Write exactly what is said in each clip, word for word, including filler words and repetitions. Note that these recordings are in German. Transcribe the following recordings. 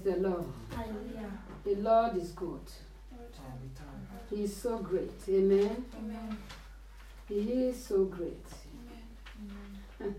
the Lord. Halleluja. The Lord is good. He is so great. Amen. Amen. He is so great. Amen.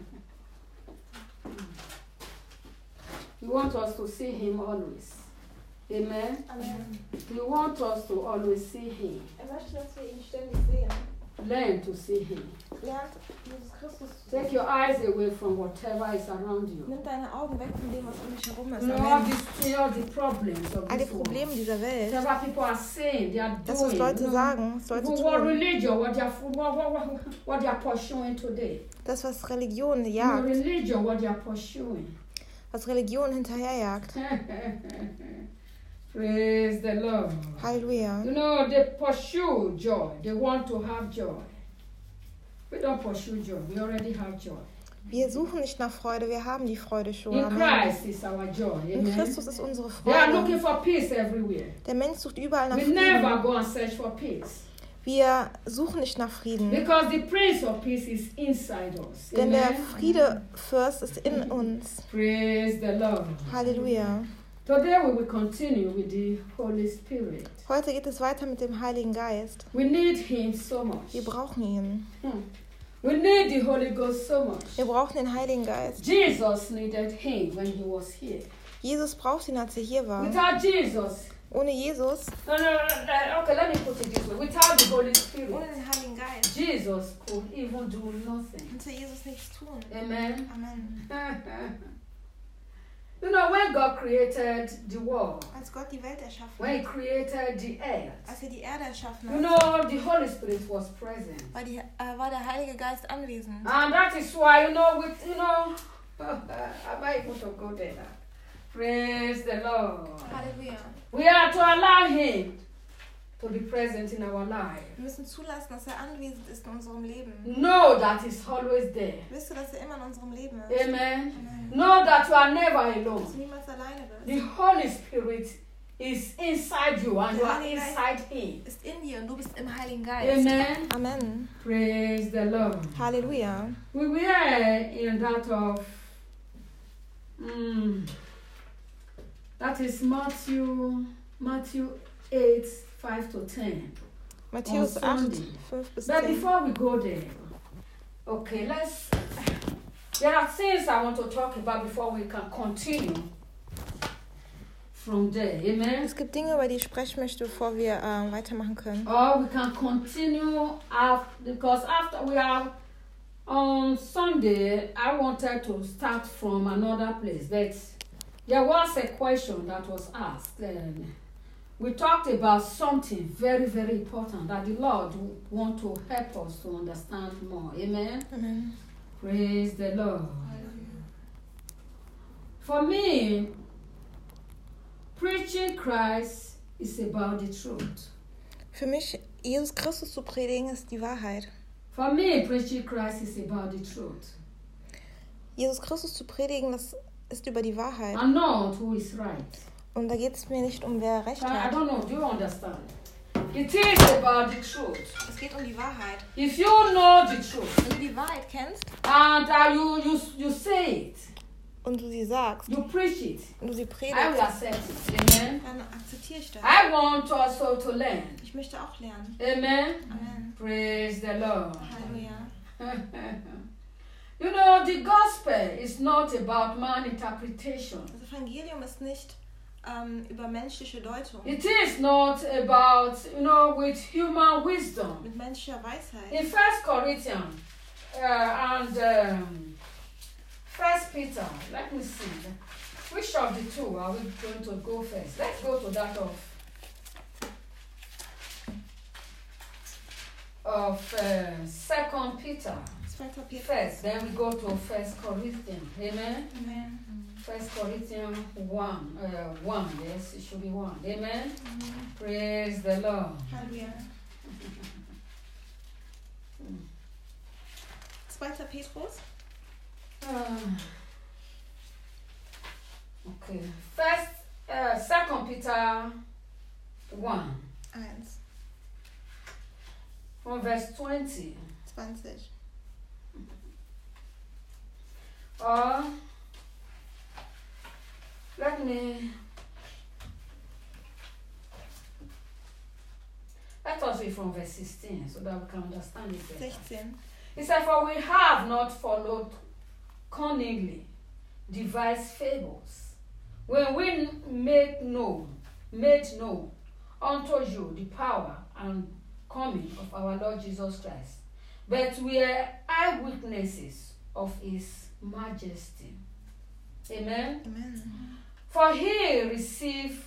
We want us to see him always. Amen. Amen. We want us to always see him. Er möchte, dass wir ihn ständig sehen. Learn to see him. Lernt Jesus Christus zu Take sehen. your eyes away from whatever is around you. Nimm deine Augen weg von dem, was um dich herum ist. You know, all Amen. these, all the problems of All die this world. Probleme dieser Welt, Whatever people are saying, they are doing. das, was Leute you know, sagen, was Leute what, what tun, religion, what they are, what, what, what, what they are pursuing today. das, was Religion You know, jagt, religion, what they are pursuing. was Religion hinterherjagt. Praise the Lord. Halleluja. You know, they pursue joy. They want to have joy. We don't pursue joy. We already have joy. Wir suchen nicht nach Freude, wir haben die Freude schon. In Amen. Christ is our joy. In Amen. Christus ist unsere They are looking Freude. for peace everywhere. Der Mensch sucht überall nach We never Frieden. go and search for peace. Wir suchen nicht nach Frieden, Because the Prince of Peace is inside us. denn der Amen. Friedefürst ist in uns. Praise the Lord. Halleluja. Today we will continue with the Holy Spirit. Heute geht es weiter mit dem Heiligen Geist. We need him so much. Wir brauchen ihn. Hmm. We need the Holy Ghost so much. Wir brauchen den Heiligen Geist. Jesus needed him when he was here. Jesus braucht ihn, als er hier war. Without Jesus, Ohne Jesus, no, no, no, no, okay, let me put it this way. Without the Holy Spirit, ohne den Heiligen Geist, Jesus could even do nothing. könnte Jesus nichts tun. Amen. Amen. You know, when God created the world, Als Gott die Welt erschaffen when He hat, created the earth, als er die Erde erschaffen you hat, know, the Holy Spirit was present. war, die, äh, war der Heilige Geist anwesend. And that is why, you know, with, you know, am I able to go there now? Praise the Lord. Halleluja. We are to allow Him to be present in our life. Wir müssen zulassen, dass er anwesend ist in unserem Leben. Know that He's always there. Wisst ihr, dass er immer in unserem Leben ist? Amen. Amen. Know that you are never Dass alone. du niemals alleine bist. The Holy Spirit is inside you and you are inside Him. Ist in dir und du bist im Heiligen Geist. Amen. Amen. Praise the Lord. Halleluja. We were in that of, mm, that is Matthew, Matthew eight, five to ten. Matthäus On acht, Sunday. fünf bis But zehn. before we go there, okay, let's, there are things I want to talk about before we can continue from there. Amen. Es gibt Dinge, über die ich sprechen möchte, bevor wir ähm, weitermachen können. Or we can continue after, because after we are on Sunday, I wanted to start from another place, but there was a question that was asked. And we talked about something very, very important that the Lord want to help us to understand more. Amen. Amen. Praise the Lord. For me, preaching Christ is about the truth. Für mich, Jesus Christus zu predigen, ist die Wahrheit. For me, preaching Christ is about the truth. Jesus Christus zu predigen, das ist über die Wahrheit. And not who is right. Und da geht es mir nicht um, wer Recht I, I hat. don't know, do you understand? It is about the truth. Es geht um die Wahrheit. If you know the truth Wenn du die Wahrheit kennst and uh, you, you, you say it, und du sie sagst you preach it, und du sie I will predigst, accept it. Amen. dann akzeptiere ich das. I want also to learn. Ich möchte auch lernen. Amen. Amen. Praise the Lord. Halleluja. You know, the gospel is not about man interpretation. Das Evangelium ist nicht ähm, über menschliche Deutung, It is not about, you know, with human wisdom. mit menschlicher Weisheit. In First Corinthians uh, and um, First Peter, let me see. Which of the two are we going to go first? Let's go to that of of uh, Second Peter zweiter Petrus. first. Then we go to First Corinthians. Amen. Amen. First Corinthians one, uh, one. Yes, it should be one. Amen. Amen. Praise the Lord. Halleluja. zweiter Petrus. Uh, okay. First, uh, Second Peter one, eins, from verse twenty. zwanzig. Or let let me let us read from verse sixteen so that we can understand it better. sechzehn. He said, for we have not followed cunningly devised fables, when we made known, made known unto you the power and coming of our Lord Jesus Christ, but we are eyewitnesses of his majesty. Amen? Amen. For he received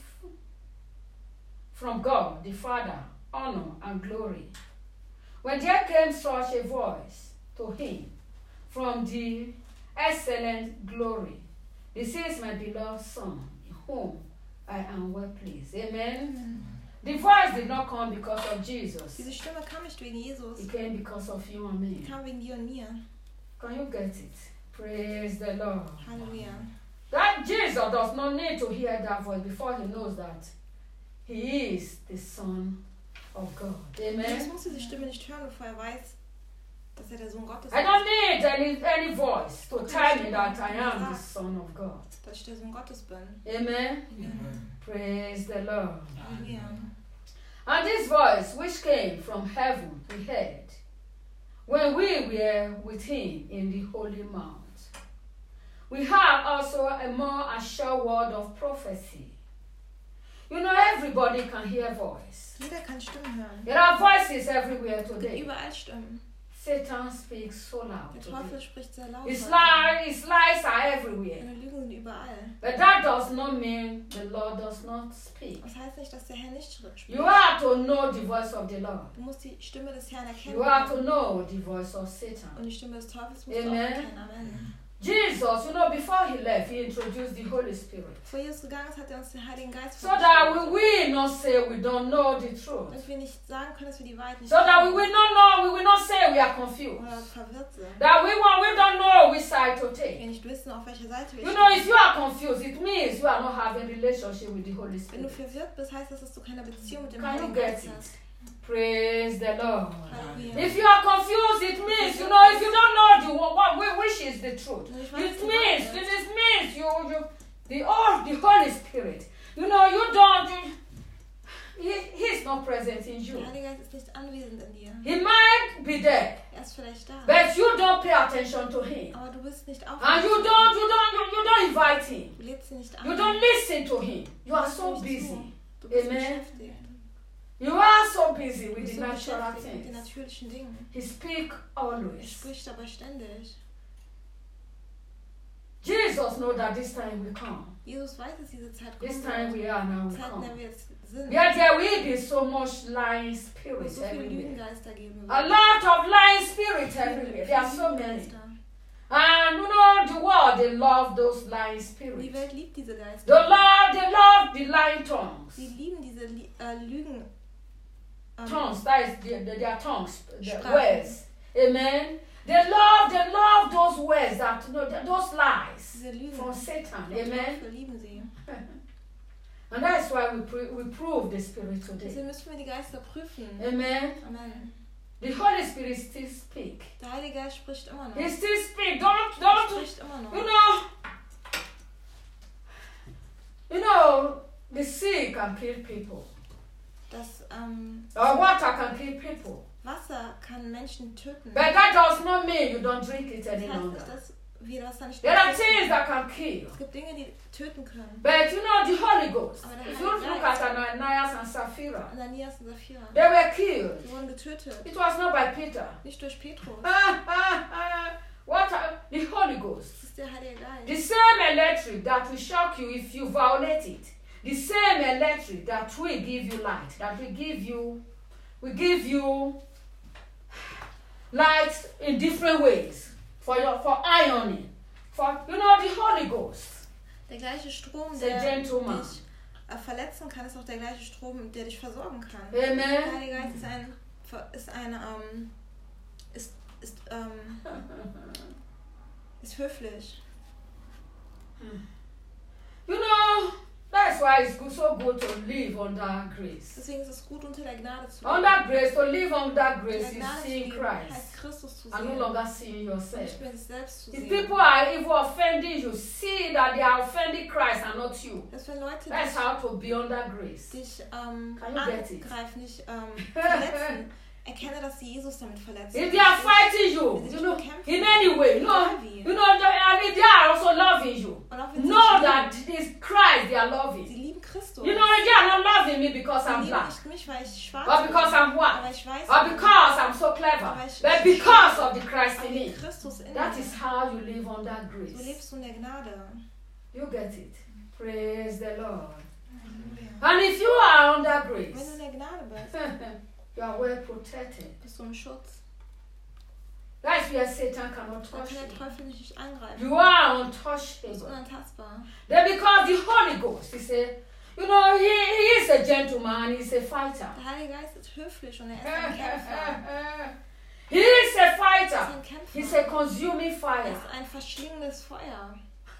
from God the Father honor and glory, when there came such a voice to him from the excellent glory, this is my beloved Son, in whom I am well pleased. Amen? Amen. The voice did not come because of Jesus. Diese Stimme kam nicht wegen Jesus. It came because of you and Die me. kam wegen dir und mir. Can you get it? Praise the Lord. Halleluja. That Jesus does not need to hear that voice before he knows that he is the Son of God. Jesus Amen? muss diese Stimme nicht hören, bevor er weiß, dass er der Sohn Gottes I don't ist. need any, any voice to tell me that I am the Son of God. Dass ich der Sohn Gottes bin. Amen? Amen. Praise the Lord. Halleluja. And this voice which came from heaven we heard when we were with him in the holy mount. We have also a more assured word of prophecy. You know, everybody can hear voice. Jeder kann Stimmen hören. There are voices everywhere Es gibt today. überall Stimmen. Satan speaks so loud Der today. Teufel spricht sehr laut. His heute. lies, his lies are everywhere. Seine Lügen sind überall. But that does not mean the Lord does not speak. Das heißt nicht, dass der Herr nicht spricht. You have to know the voice of the Lord. Du musst die Stimme des Herrn erkennen. You have to know the voice of Satan. Und die Stimme des Teufels musst du auch Amen. erkennen. Amen. Jesus, you know, before he left, he introduced the Holy Spirit. Bevor Jesus gegangen ist, hat er uns den Heiligen Geist So that we will not say we don't know the truth. Dass wir nicht sagen können, dass wir die Wahrheit nicht So that we kennen will not know, we will not say we are confused. oder verwirrt sind. That we, want, we don't know which side to Wir take. nicht wissen, auf welcher Seite wir You know, stehen. if you are confused, it means you are not having relationship with the Holy Wenn du Spirit. verwirrt bist, heißt das, dass du keine Beziehung mit dem Can you Heiligen get Geist it? hast. Praise the Lord. Halleluja. If you are confused, it means, you know, if you don't know the what, what which is the truth, it means, it is means you, you the oh, the Holy Spirit. You know, you don't, you, he, he's not present in you. Der Heilige Geist ist nicht anwesend in dir. He might be there, Er ist vielleicht da. but you don't pay attention to him, Aber du bist nicht and aufmerksam. you don't, you don't, you, you don't invite him. Du lädst ihn nicht You an. don't listen to him. You are Hörst so nicht busy. zu. Du bist Amen. beschäftigt. You are so busy Du with bist the so natural beschäftigt mit den things. natürlichen Dingen. He speak Er always. spricht aber ständig. Jesus knows that this time will come. Jesus weiß, dass diese Zeit This kommen time wird. we are now will Zeit, in der come. wir jetzt sind. Yet there will be so much lying Wo es spirits so viele everywhere. Lügengeister geben wird. A lot of lying spirits everywhere. There are so many. Lügengeister. And you know the world, they love those lying Die spirits. Welt liebt diese They Geister. love, they love the lying tongues. Sie lieben diese Li- äh, Lügen. ähm, Tongues, that is their, their, their tongues, their Sprachen. words. Amen. They love, they love those words that, you know, th- those lies Diese Lügen. from Satan. Vom Amen. Teufel lieben sie. And that's why we, pre- we prove the Spirit Deswegen today. müssen wir die Geister prüfen. Amen. Amen. The Holy Spirit still speak. Der Heilige Geist spricht immer noch. He still speak. Don't, Er don't, spricht immer you noch. know, you know, the sea can kill people. Das ähm, Or water can kill people. Wasser kann Menschen töten. But that does not mean you don't drink it Das any heißt longer. nicht, dass wir Wasser nicht There are trinken. things that can kill. Es gibt Dinge, die töten können. But you know, the Holy Ghost, Aber der if you Heilige look Geist- at Ananias and Sapphira, Ananias und Sapphira. they were killed. Sie wurden getötet. It was not by Peter. Nicht durch Petrus. Ah, ah, ah. What are, the Holy Ghost. Das ist der Heilige The Geist. same electric that will shock you if you violate it. The same electric that will give you light, that will give you, will give you light in different ways for your for ironing, for you know the Holy Ghost. Der gleiche Strom, It's a der gentleman. dich äh, verletzen kann, ist auch der gleiche Strom, der dich versorgen kann. Amen. Der Heilige Geist ist ein, ist eine, ähm, ist, ist, ähm, ist höflich. You know, that's why it's good, so good to live under grace. Deswegen ist es gut, unter der Gnade zu leben. Under grace, to live under Unter grace der is Gnade zu seeing leben Christ heißt Christus zu and no sehen. longer seeing Und yourself. nicht mehr sich selbst zu If sehen. people are even offending you, see that they are offending Christ and not you. Dass wenn Leute That's dich, how to be under grace. dich ähm, Can you get it? angreifen, nicht ähm, verletzen, erkenne, dass sie Jesus damit verletzen. If they are fighting you, you know, in any way, you know, you know, and if they are also loving you, Und auch wenn sie know dich that lieben, it's Christ they are sie loving. lieben Christus. You know, they are not loving me because Sie I'm lieben black, nicht mich, weil ich schwarz or because bin, I'm white, aber ich weiß or nicht. because I'm so clever, Aber ich- but because of the Christ Aber in wie me. Christus in That mir. is how you live under So grace. lebst du in der Gnade. You get it. Praise the Lord. Halleluja. And if you are under Wenn du in grace, der Gnade bist, you are well protected. bist du im Schutz. That's where Satan cannot Da touch kann der you. Teufel nicht dich angreifen. You are Du bist untouchable. unantastbar. Then because the Holy Ghost, he said, you know, he, he is a gentleman, he's a fighter. Der Heilige Geist ist höflich und er ist ein Kämpfer. He is a Er ist fighter. ein Kämpfer. He's a consuming Er fire. ist ein verschlingendes Feuer.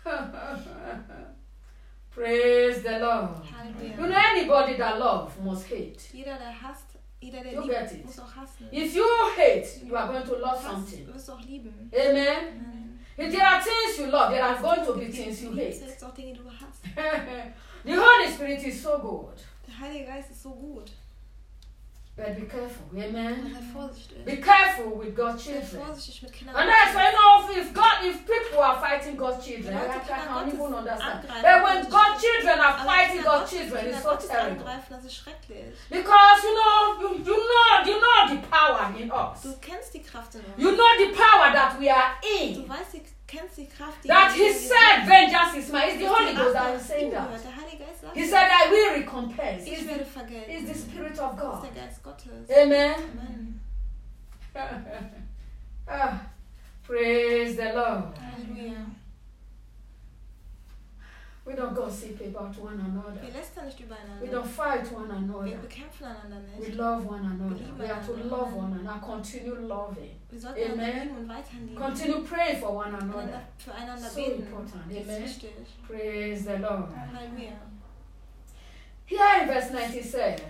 Praise the Lord. Halleluja. You know, anybody that loves must hate. Jeder, der hasst, jeder, der You get it. liebt, muss auch hassen. If you hate, you are going to love Hasst, something. wirst du auch lieben. Amen. Amen. If there are things you love, there are going to be things you Du liebst, hate. gibt es auch Dinge, die du hasst. The Holy Spirit is so good. Der Heilige Geist ist so gut. But be careful. Und Amen. sei vorsichtig. Be careful with God's Sei children. vorsichtig mit Kindern. And that's why, you know, if God, if people are fighting God's children, I, I can't even understand. But when God's children are Aber fighting wenn God's Kinder children, it's so Gottes terrible. angreifen, das ist schrecklich. Because you know, you, you know, you know the power in us. Du kennst die Kraft in uns. You know the power that we are Du in. weißt, du kennst die Kraft, die That in He uns said, ist. vengeance is mine. It's the Dass Holy die Ghost Rache that is saying ihm that. gehört. Der Heilige Geist sagt, He said, I will recompense. ich It's werde the, vergelten. it's the Spirit Das of ist God. der Geist Gottes. Amen. Amen. Ah, praise the Lord. Halleluja. We don't gossip about one another. Wir lästern nicht We übereinander. don't fight one Wir another. bekämpfen einander We nicht. love one another. We are to love one another. Continue loving. Wir sollten einander Amen. lieben und weiterhin lieben. Continue praying for one Einander, another. füreinander So beten. important. Das ist Amen. wichtig. Praise the Lord. Halleluja. Here in verse ninety-seven.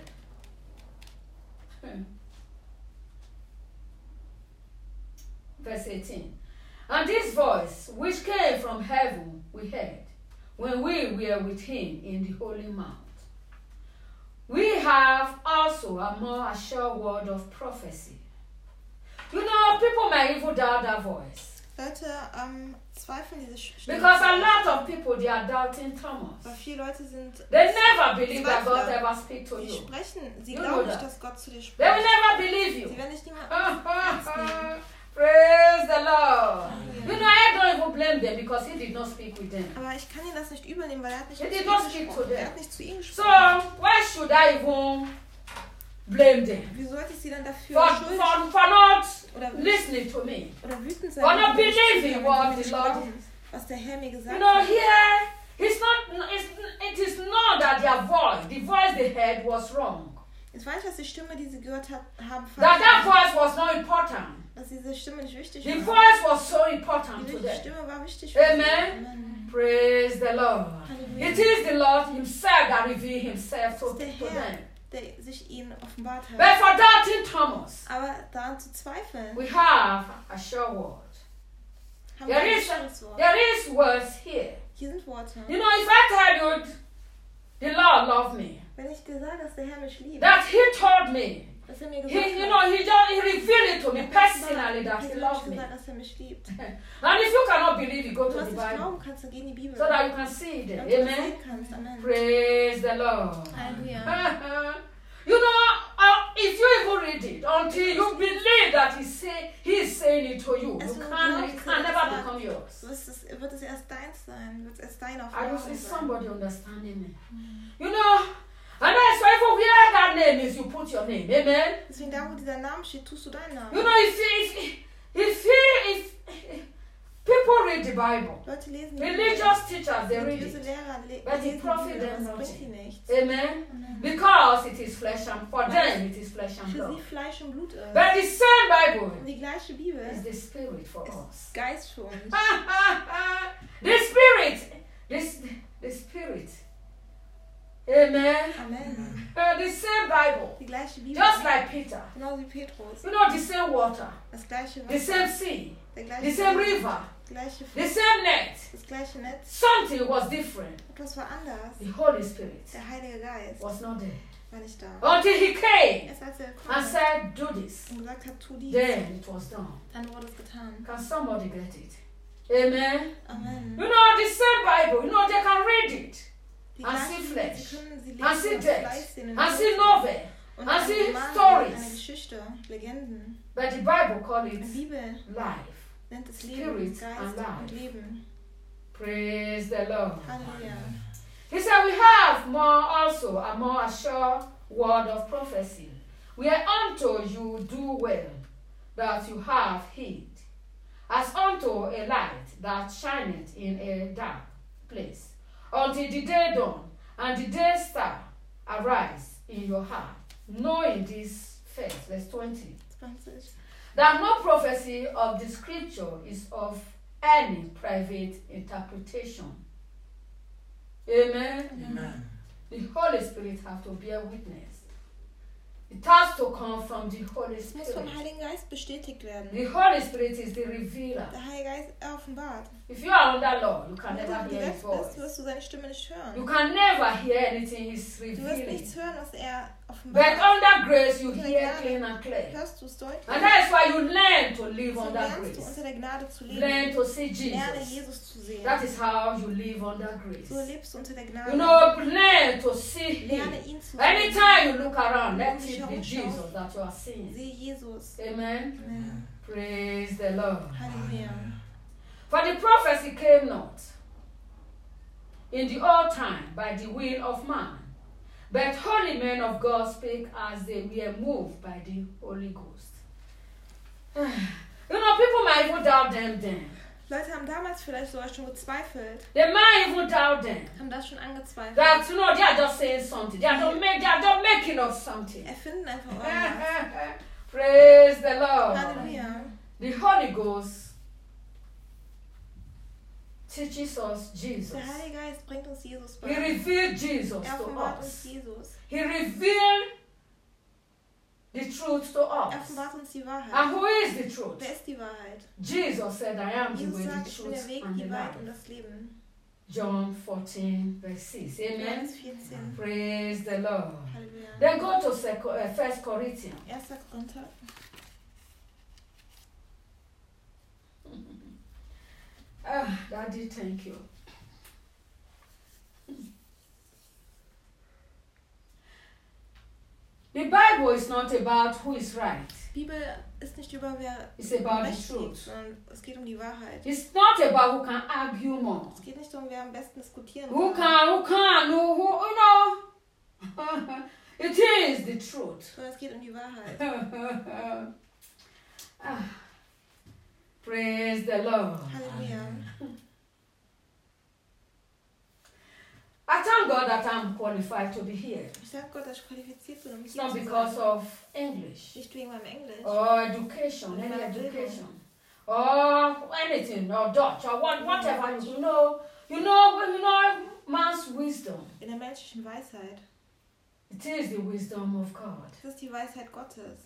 Verse eighteen. And this voice which came from heaven we heard when we were with him in the holy mount. We have also a more assured word of prophecy. You know, people may even doubt that voice. Leute ähm, zweifeln diese Stimme. Because a lot of people, they are doubting Weil Thomas. viele Leute sind, They never believe that God Zweifler. ever speaks to sie you. sprechen, sie You glauben know nicht, that. dass Gott zu dir They will spricht. never believe you. Sie werden nicht niemand ernst nehmen. Praise the Lord. Halleluja. You know, I don't even blame them because he did not speak with them. Aber ich kann ihnen das nicht übernehmen, weil er hat nicht, He mit did ihnen not speak gesprochen. to Er them. hat nicht zu ihnen So, gesprochen. why should I even blame them? Wie sollte ich sie dann dafür For, schuldig for, for not oder, listening to me. oder wütend sein, for wenn not sie nicht believing zuhören, what wenn sie the nicht Lord- glauben, was der Herr mir You gesagt know, hat. here, it's not, it's, it is not that their voice, the voice they heard was wrong. Es war nicht, dass die Stimme, die sie gehört hat, haben, That that falsch voice was not important. dass diese Stimme nicht wichtig The war. voice was so important to Die them. Stimme war wichtig für sie. Amen. Amen. Praise the Lord. Halleluja. It is the Lord himself that revealed himself to, Es ist der to Herr, them. der sich ihnen offenbart hat. But for doubting Thomas, Aber daran zu zweifeln, we have a sure word. haben There wir ein is, bestimmtes Wort. there is words here. Hier sind Worte. You know, if I tell you the Lord loved me, Wenn ich dir sage, dass der Herr mich liebt, that he told me, dass er mir he, gesagt you hat, know, he just he revealed it to me er hat personally that he mir persönlich loved me. gesagt, dass er mich liebt. And if you cannot believe, you go Du to hast the nicht Bible glauben kannst, dann geh in die Bibel. so that you can see it damit there. du das Amen. sehen kannst. Amen. Praise the Lord. Halleluja. You know, uh, if you even read it, until you believe that he say he is saying it to you, Es you wird can glaubt, it can dass er never sagt. become yours. So ist es, wird es erst deins sein, wird es erst dein I Offenbarung don't see sein. somebody understanding me. You know, and that's why if where that name is, you put your name. Amen. Deswegen da, wo dieser Name steht, tust du deinen Namen. You know, if if if if, if people read the Bible, Leute lesen die Bibel. religious teachers they read Religiöse it. Lehrer le But lesen it profit die Bibel, them aber es bringt nothing. sie nichts. Amen. Amen. Because it is flesh and for them it is flesh and Für blood. sie Fleisch und Blut ist. But the same Bible Und die gleiche Bibel is the spirit for ist us. Geist für uns. The spirit, this the spirit Amen. Amen. Uh, the same Bible. Die gleiche Bibel. Just like Peter. Genauso wie Petrus. You know, the same water. Das gleiche The Wasser. same sea. Der The gleiche same See, river. gleiche The Fisch, same net. das gleiche Netz. Something was different. Etwas war anders. The Holy Spirit Der Heilige Geist was not there. war nicht da. Until he came Erst als er and kam said, do this. und gesagt hat, tu dies, Then it was done. dann wurde es getan. Can somebody get it? Amen. Amen. You know, the same Bible, you know, they can read it. Die And gleichen see Bibel, flesh. sie können sie And see lesen und death. Fleisch sehen und And see Tod novel. und and eine see Roman, stories. eine Geschichte, Legenden. But the Bible calls Die it Bibel life. nennt es Spirit Leben, and Geist life. und Leben. Praise the Lord. Halleluja. He said, we have more also a more sure word of prophecy. Whereunto you do well that you have heed, as unto a light that shineth in a dark place, until the day dawn and the day star arise in your heart, knowing this first, verse twenty, zwanzig. that no prophecy of the scripture is of any private interpretation. Amen. Amen. The Holy Spirit have to bear witness. It has to come from the Holy Es muss vom Spirit. Heiligen Geist bestätigt werden. The Holy Spirit is the revealer. Der Heilige Geist offenbart. If you are under law, you can Wenn never du hear his gesetzt voice. bist, wirst du seine Stimme nicht You hören. can never hear anything he's Du wirst revealing. nichts hören, was er But offenbart. under grace, you hear clean and clear. Hörst du es deutlich? And that is why you learn to live So under lernst du grace. unter der Gnade zu Learn leben. to see Lerne Jesus. Jesus zu sehen. That is how you live under grace. So lebst du unter der You Gnade. know, learn to see Lerne him. ihn zu sehen. Anytime you look around, let it be Jesus that you are seeing. Sehe Jesus. Amen. Amen. Praise the Lord. Halleluja. For the prophecy came not in the old time by the will of man, but holy men of God spake as they were moved by the Holy Ghost. You know, people might even doubt them then. Leute haben damals vielleicht sogar schon gezweifelt. They might even doubt them. Haben das schon angezweifelt. That, you know, they are just saying something. They are just, make, they are just making up something. Erfinden einfach irgendwas. Praise the Lord. Halleluja. The Holy Ghost teaches us Jesus. Der Heilige Geist bringt uns Jesus He bei. revealed Jesus Er to offenbart uns us. Jesus. He revealed the truth to Er us. offenbart uns die And Wahrheit. who is the truth? Wer ist die Wahrheit? Jesus said, I am the Jesus way, sagt, the ich bin der truth, Weg, and the die Wahrheit und life. das Leben. John fourteen, verse six. Amen. Johannes vierzehn. Praise the Lord. Halleluja. Then go to Sec- uh, First Corinthians. erster Korinther. Ah, Daddy, thank you. The Bible is not about who is right. Bibel ist nicht über wer It's about the recht liegt, truth. sondern es geht um die Wahrheit. It's not about who can argue more. Es geht nicht darum, wer am besten diskutieren Who kann, can, who can, who, who, you know. It is the truth. sondern es geht um die Wahrheit. Ah, praise the Lord. Halleluja. I thank God that I'm qualified to be here. Ich danke Gott, dass ich qualifiziert bin, um It's hier not zu because sein. of English Nicht wegen meinem Englisch. or education, any education, or anything, or Dutch, or what, whatever. You know, you know, you know, man's wisdom. In der menschlichen Weisheit. It is the wisdom of God. Das ist die Weisheit Gottes.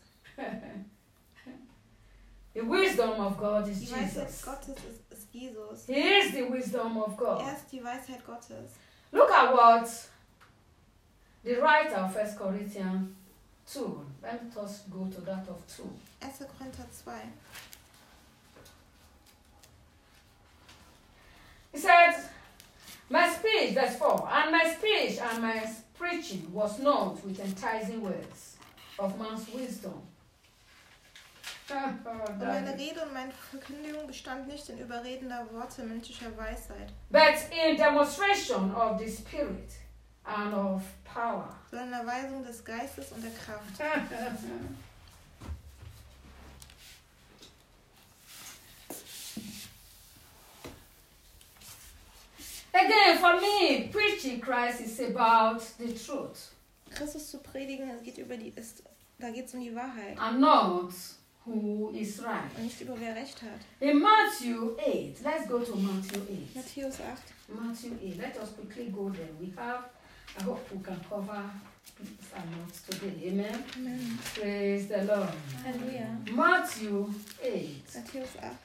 The wisdom of God is Die Weisheit Jesus. Gottes ist, ist Jesus. He is the wisdom of God. Er ist die Weisheit Gottes. Look at what the writer of First Corinthians two. Let us go to that of two. erster Korinther zwei. He said, my speech, verse four, and my speech and my preaching was not with enticing words of man's wisdom. Und meine Rede und meine Verkündigung bestand nicht in überredender Worte menschlicher Weisheit, But in demonstration of the Spirit and of power. sondern in der Weisung des Geistes und der Kraft. Again, for me, preaching Christ is about the truth Christus zu predigen, es geht über die, ist, da geht es um die Wahrheit and not who is right. und nicht über wer Recht hat. In Matthew eight, let's go to Matthew eight. Matthäus acht. Matthew eight, let us quickly go there. We have I hope we can cover some notes today. Amen. Amen. Praise the Lord. Halleluja. Matthew eight. Matthäus acht.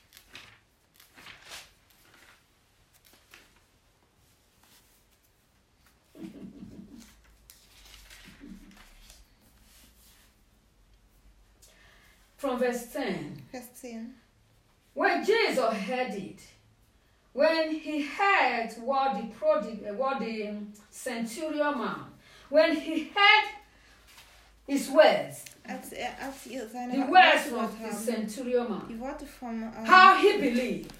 From verse ten. Vers zehn. When Jesus heard it, when he heard what the prodig- what the um, centurion man, when he heard his words, Als er, als ihr seine the Worte words gehört of the haben, centurion man, die Worte vom, ähm, how he believed,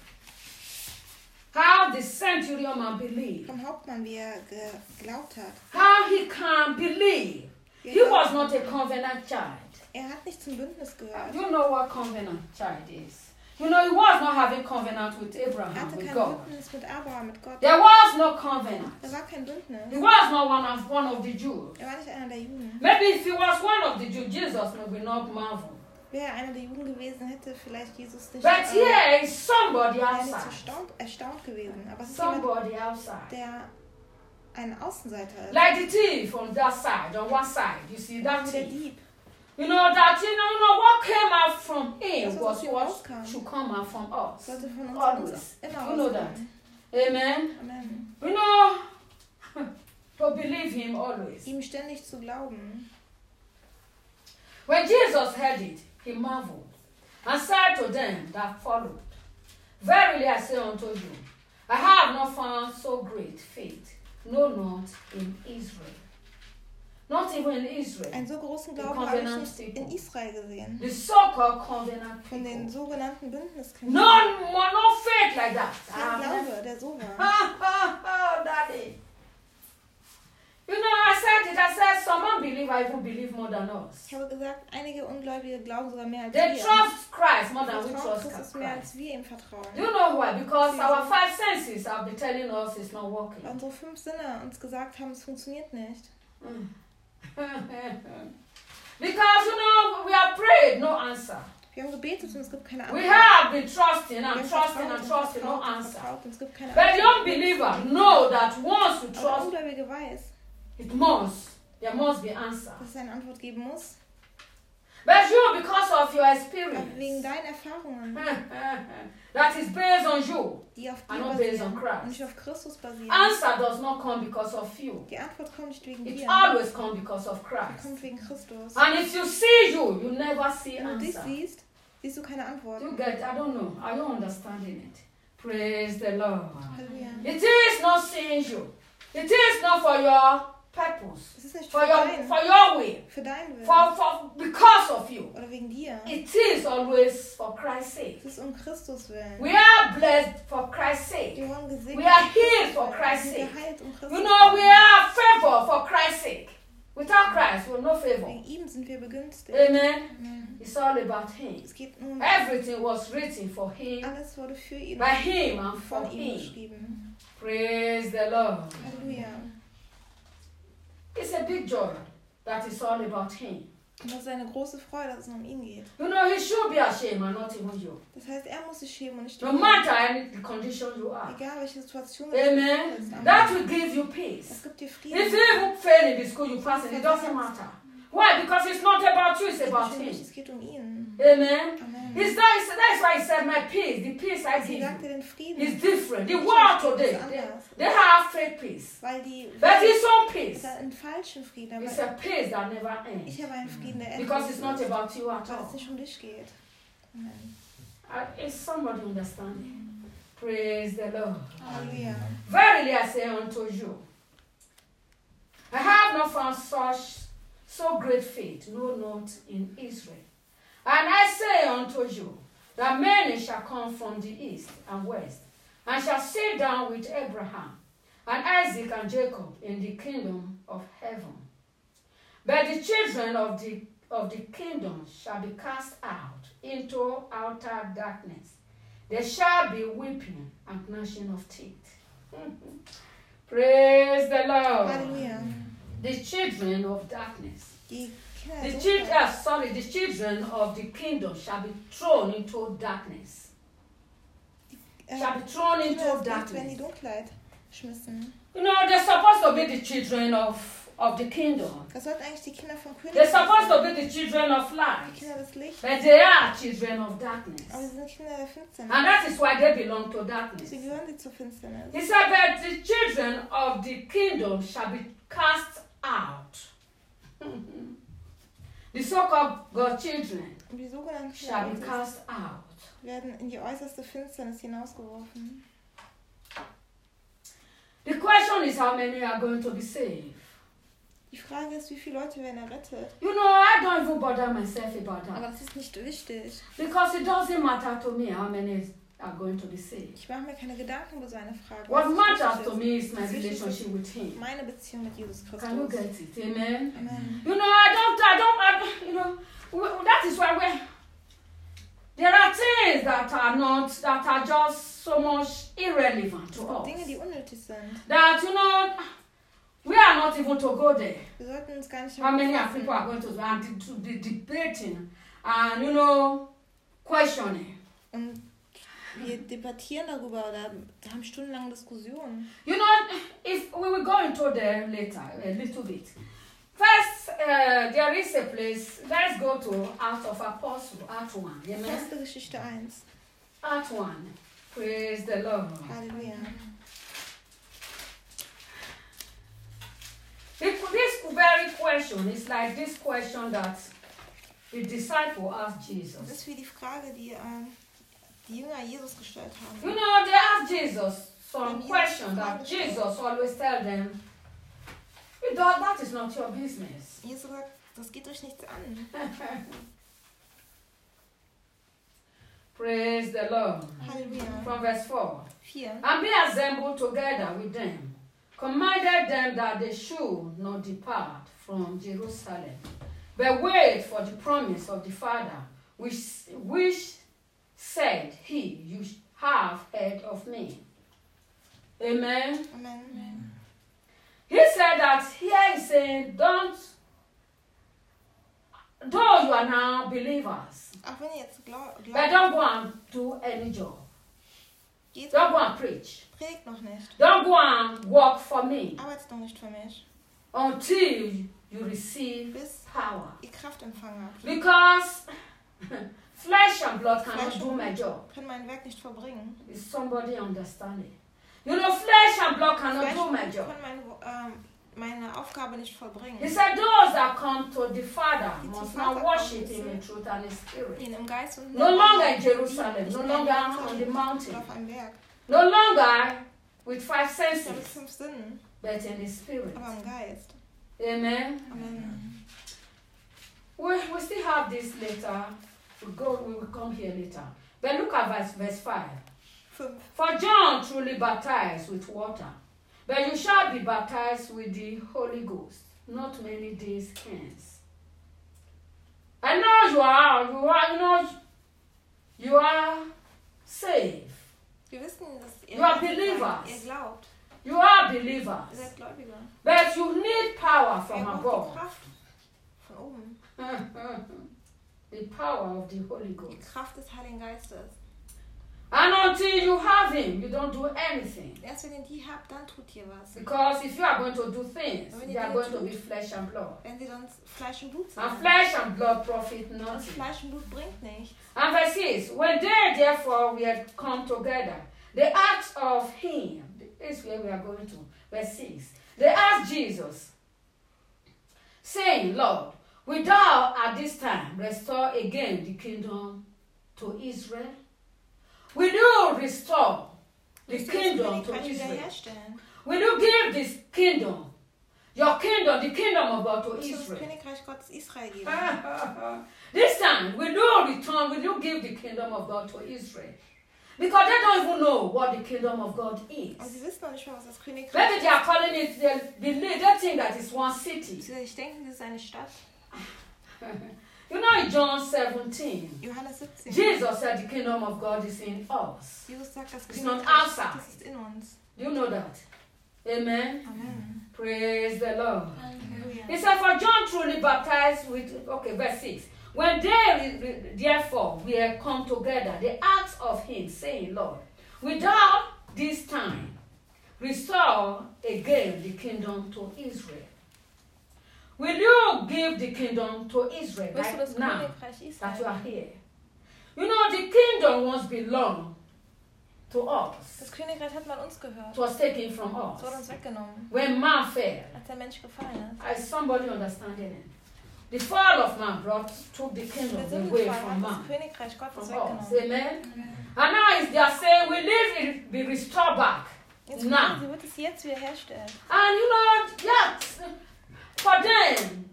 how the centurion man believed, vom Hauptmann, wie er geglaubt hat. how he can believe. Wie er He glaubt- was not a covenant child. Er hat nicht zum Bündnis gehört. You know what covenant child is. You know, he was not having covenant with Er Abraham, hatte with kein God. Bündnis mit Abraham, mit Gott. There was no covenant. Er war kein Bündnis. He was not one of one of the Jews. Er war nicht einer der Juden. Maybe if he was one of the Jews, Jesus would not marvel. Wäre er einer der Juden gewesen, hätte vielleicht Jesus nicht, But äh, here is somebody wäre nicht outside. erstaunt, erstaunt gewesen. Aber es ist jemand, Somebody outside. der ein Außenseiter ist. Like the thief on that side, on one side. You see that Wie der thief. Dieb. You know that you know, you know what came out from him Das, was was aus ihm what rauskam. should come out from us. Sollte von uns Always. immer You know that. rauskommen. Amen. Amen. You know, to believe him always. Ihm ständig zu glauben. When Jesus heard it, he marveled and said to them that followed, Verily I say unto you, I have not found so great faith, no, not in Israel. Not even in Israel. Einen so großen The Glauben habe ich covenant nicht people. in Israel gesehen. The so-called covenant Von den people. sogenannten Bündniskindern. No, more, no faith like that. I Kein have never- Glaube, der so war. Ha, ha, ha, Daddy. You know, I said it. I said some unbelievers even believe more than us. Ich habe gesagt, einige Ungläubige glauben sogar mehr als They wir. trust Christ more than Sie we vertrauen trust Christus mehr, Christ. als wir ihm vertrauen. Do you know why? Because our five senses have been telling us it's not Weil working. unsere fünf Sinne uns gesagt haben, es funktioniert nicht. Because, you know, we have prayed, no answer. Wir haben gebetet und es gibt keine We Antwort. have been trusting Wir and haben trusting vertraut and und trusting, no vertraut und answer. vertraut und es gibt keine But the Antwort. unbeliever know that once you Aber der trust, Ungläubige weiß, it must, there must be answer. dass es eine Antwort geben muss. But you, because of your Aber wegen experience, deinen Erfahrungen, that is based on you, die auf and dir not based basieren on Christ. und nicht auf Christus basieren. Answer does not come because of you. Die Antwort kommt nicht wegen It dir. always comes because of Die Christ. kommt wegen Christus. And if you see you, you never see Wenn du dich answer. siehst, siehst du keine Antwort. You get, I don't know. Are you understanding it? Praise the Lord. Halleluja. It is not seeing you. It is not for your purpose. Es ist nicht For für your dein, for your will. für dein Willen For for because of you. oder wegen dir. It is always for Christ's sake. Es ist um Christus willen. We are blessed for Christ's sake. Wir wurden gesegnet. We are um healed Christus for willen. Christ's Wir sind sake. geheilt um Christus You know, we willen. are favor for Christ's sake. Without Christ, we're no favor. Wegen ihm sind wir begünstigt. Amen. Amen. It's all about Him. Es geht nun, Everything was written for Him, alles wurde für ihn by Him, and for von ihm Him. geschrieben. Praise the Lord. Halleluja. It's a big joy that is all about Him. Und das ist eine große Freude, dass es um ihn geht. You know, He should be ashamed and not even you. Das heißt, er muss sich schämen und nicht No du. matter any condition you are. Egal welche Situation Amen. es ist. That will give you peace. Das gibt dir If Frieden. you even fail in the school you pass it, it doesn't matter. Why? Because it's not about you, it's Es geht about nicht um dich, Him. es geht um ihn. Amen. Amen. It's that, it's, that's why He said, my peace, the peace I Sie give sagt dir you, den Frieden. is different. The Ich world verstehe today, das they, anders. they have fake peace. Weil die But His own ist peace ein falschen Frieden. is Aber a peace that never ends. ich habe einen Frieden, der Because it's not ist, about you at weil all. es nicht um dich geht. Amen. Uh, Is somebody understanding? Praise the Lord. Halleluja. Verily I say unto you, I have not found such so great faith, no, not in Israel. And I say unto you, that many shall come from the east and west, and shall sit down with Abraham and Isaac and Jacob in the kingdom of heaven. But the children of the of the kingdom shall be cast out into outer darkness. There shall be weeping and gnashing of teeth. Praise the Lord. Halleluja. The children of darkness. Die Kinder The der children, Dunkelheit, uh, sorry, the children of the kingdom shall be thrown into darkness. äh, Shall be thrown Kinder into des Lichts werden die darkness. Dunkelheit geschmissen. You know, they're supposed to be the children of, of the kingdom. Das sollten eigentlich die Kinder vom They're König supposed to sein. be the children of Die light. Kinder des Lichts. But they are children of Aber darkness. sie sind Kinder der Finsternis. And that is why they belong to darkness. Deswegen gehören sie zur Finsternis. He said, but the children of the kingdom shall be cast out. The so-called God children Und die sogenannten shall be Kinder cast out. werden in die äußerste Finsternis hinausgeworfen. The question is how many are going to be saved. Die Frage ist, wie viele Leute werden errettet? You know, I don't even bother myself about Aber that. das ist nicht wichtig. Because it doesn't matter to me how many are going to be saved. Ich mache mir keine Gedanken über so eine Frage. What Was matters wichtig to ist, me is my was wichtig relationship ist, with Him. meine Beziehung mit Jesus Christus. Can you get it? Amen. Amen. You know, I don't, I don't, I, you know, w- that is why we. There are things that are not, that are just so much irrelevant to us. Dinge, die unnötig sind. That, you know, we are not even to go there. Wir sollten uns gar nicht How many damit of people befassen. are going to, and to be debating and, you know, questioning. Und wir debattieren darüber oder haben stundenlange Diskussionen. You know, if we will go into there later, a little bit. First, uh, there is a place, let's go to Acts of Apostles, Act one. Amen? Erste Geschichte eins. Act one. Praise the Lord. Halleluja. It, this very question is like this question that the disciple asked Das Jesus. ist wie die Frage, die ähm, die Jünger Jesus gestellt haben. You know, they asked Jesus some question that Jesus always tell them, "You don't- that is not your business." Jesus sagt, das geht euch nichts an. Praise the Lord. Halleluja. From verse four. vier. And be assembled together with them, commanded them that they should not depart from Jerusalem, but wait for the promise of the Father, which, which said he, you have heard of me. Amen. Amen. He said that here he's saying, don't, though you are now believers, Auch wenn ihr jetzt glaub, but glaubt, don't go and do any job. geht, Don't go and preach. predigt noch nicht. Don't go and work for me Arbeitet noch nicht für mich, until you receive bis power. ihr Kraft empfangen habt. Because flesh and blood cannot Fleisch do und my Blut job. können mein Werk nicht vollbringen. Is somebody understanding? You know, flesh and blood cannot Fleisch do und my Blut job. können meine, ähm, meine Aufgabe nicht vollbringen. He said, those that come to the Father Die must zum now Vater worship kommen him in müssen, truth and in spirit. ihn im Geist und in No der longer Wahrheit in Jerusalem, nicht no mehr in longer Jerusalem on the oder mountain, auf einem Berg. no longer with five Nicht mehr mit senses, fünf Sinnen, but in the spirit. aber im Geist. Amen. Amen. We, we still have this later. We go. We will come here later. But look at verse, verse five. fünf. For John truly baptized with water, but you shall be baptized with the Holy Ghost not many days hence. I know you are. You are. You know. You are saved. Wir wissen, dass ihr, You are ihr believers. glaubt. You are Ihr believers. seid Gläubiger. But you need power Ihr from braucht die above. Kraft von oben. The power of the Holy Die Ghost. Kraft des Heiligen Geistes. And until you have Him, you don't do anything. Erst wenn ihr die habt, dann tut ihr was. Because if you are going to do things, they are going to be flesh and blood. Wenn sie sonst Fleisch und Blut sind. And flesh and blood profit Und nothing. Fleisch und Blut bringt nichts. And verse six, when they therefore were come together, they asked of Him, this is where we are going to, verse six. They asked Jesus, saying, Lord, wilt thou at this time restore again the kingdom to Israel? Will you restore the Willst du das kingdom to Königreich Israel? wiederherstellen? Will you give this kingdom, your kingdom, the kingdom of God to Willst du das Israel? Königreich Gottes Israel geben? This time, will you return, will you give the kingdom of God to Israel? Because they don't even know what the kingdom of God is. Und sie wissen noch nicht mal, was das Königreich Maybe they ist. are calling it, they believe, they think that it's one city. Ich denke, das ist eine Stadt. You know in John seventeen, Johannes siebzehn. Jesus said the kingdom of God is in us. Jesus sagt, das It's not Königreich outside. Gottes ist in uns. Do you know that? Amen. Amen. Praise the Lord. Halleluja. He said, for John truly baptized with, okay, verse six. When they therefore were come together, they asked of him, saying, Lord, without this time restore again the kingdom to Israel? Will you give the kingdom to Israel Wirst du das right now Königreich that you Israel? are here? You know, the kingdom once belonged to us. Das Königreich hat mal uns gehört. It was taken from Es wurde us. uns weggenommen, When man fell, als der Mensch gefallen ist. is somebody understanding it? The fall of man brought took the Der kingdom away Sündenfall from hat das man, Königreich Gottes from us. weggenommen. Amen. And now is they are saying, will it be restored back? Jetzt Now. sie wird es jetzt wiederherstellen. And you know, yes, for them,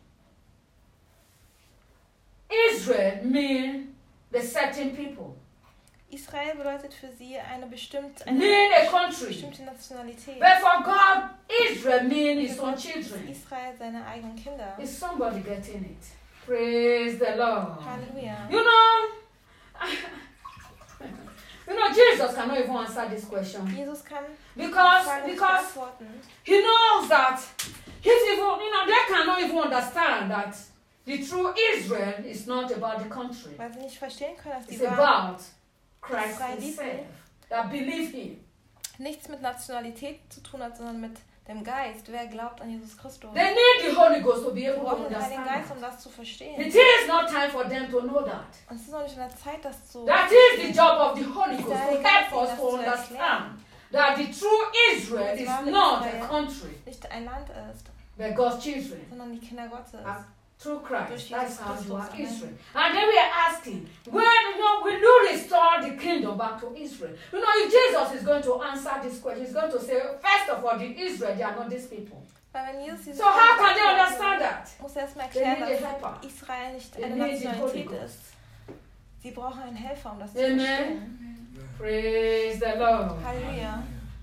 Israel means the certain people, Israel bedeutet für sie eine bestimmte, eine mean a country. bestimmte Nationalität. But for God, Israel means his Für own Gott ist children. Israel seine eigenen Kinder. Is somebody getting it? Praise the Lord. Halleluja. You know, you know, Jesus cannot even answer this question Jesus kann die because Frage nicht because beantworten. he knows that if even you know they cannot even understand that the true Israel is not about the country. Weil sie nicht verstehen können, dass die It's Wahrheit about Christ Israeliten himself that believe him. nichts mit Nationalität zu tun hat, sondern mit dem Geist. Wer glaubt an Jesus Christus? They need the Holy Ghost to be Wir able to brauchen den Heiligen Geist, um understand. das zu verstehen. It is not time for them to know that. Und es ist noch nicht an der Zeit, das zu That is the job of the Holy Ghost Heiligen to help Geist, us das to zu understand erklären. that the true Israel is not a country, nicht ein Land ist, but God's children. sondern die Kinder Gottes. As through Christ, Durch that's Jesus how you are Christus, Israel. And then we are asking, when you know, will you restore the kingdom back to Israel? You know, if Jesus is going to answer this question, he's going to say, first of all, the Israel, they are not these people. Weil wenn Jesus diese So how Frage can they beantwortet, understand that? muss er erstmal They erklären, need a helper. dass Israel nicht They eine need the Holy Nationalität Ghost. ist. Sie brauchen einen Helfer, um das zu Amen. verstehen. Praise the Lord. Halleluja.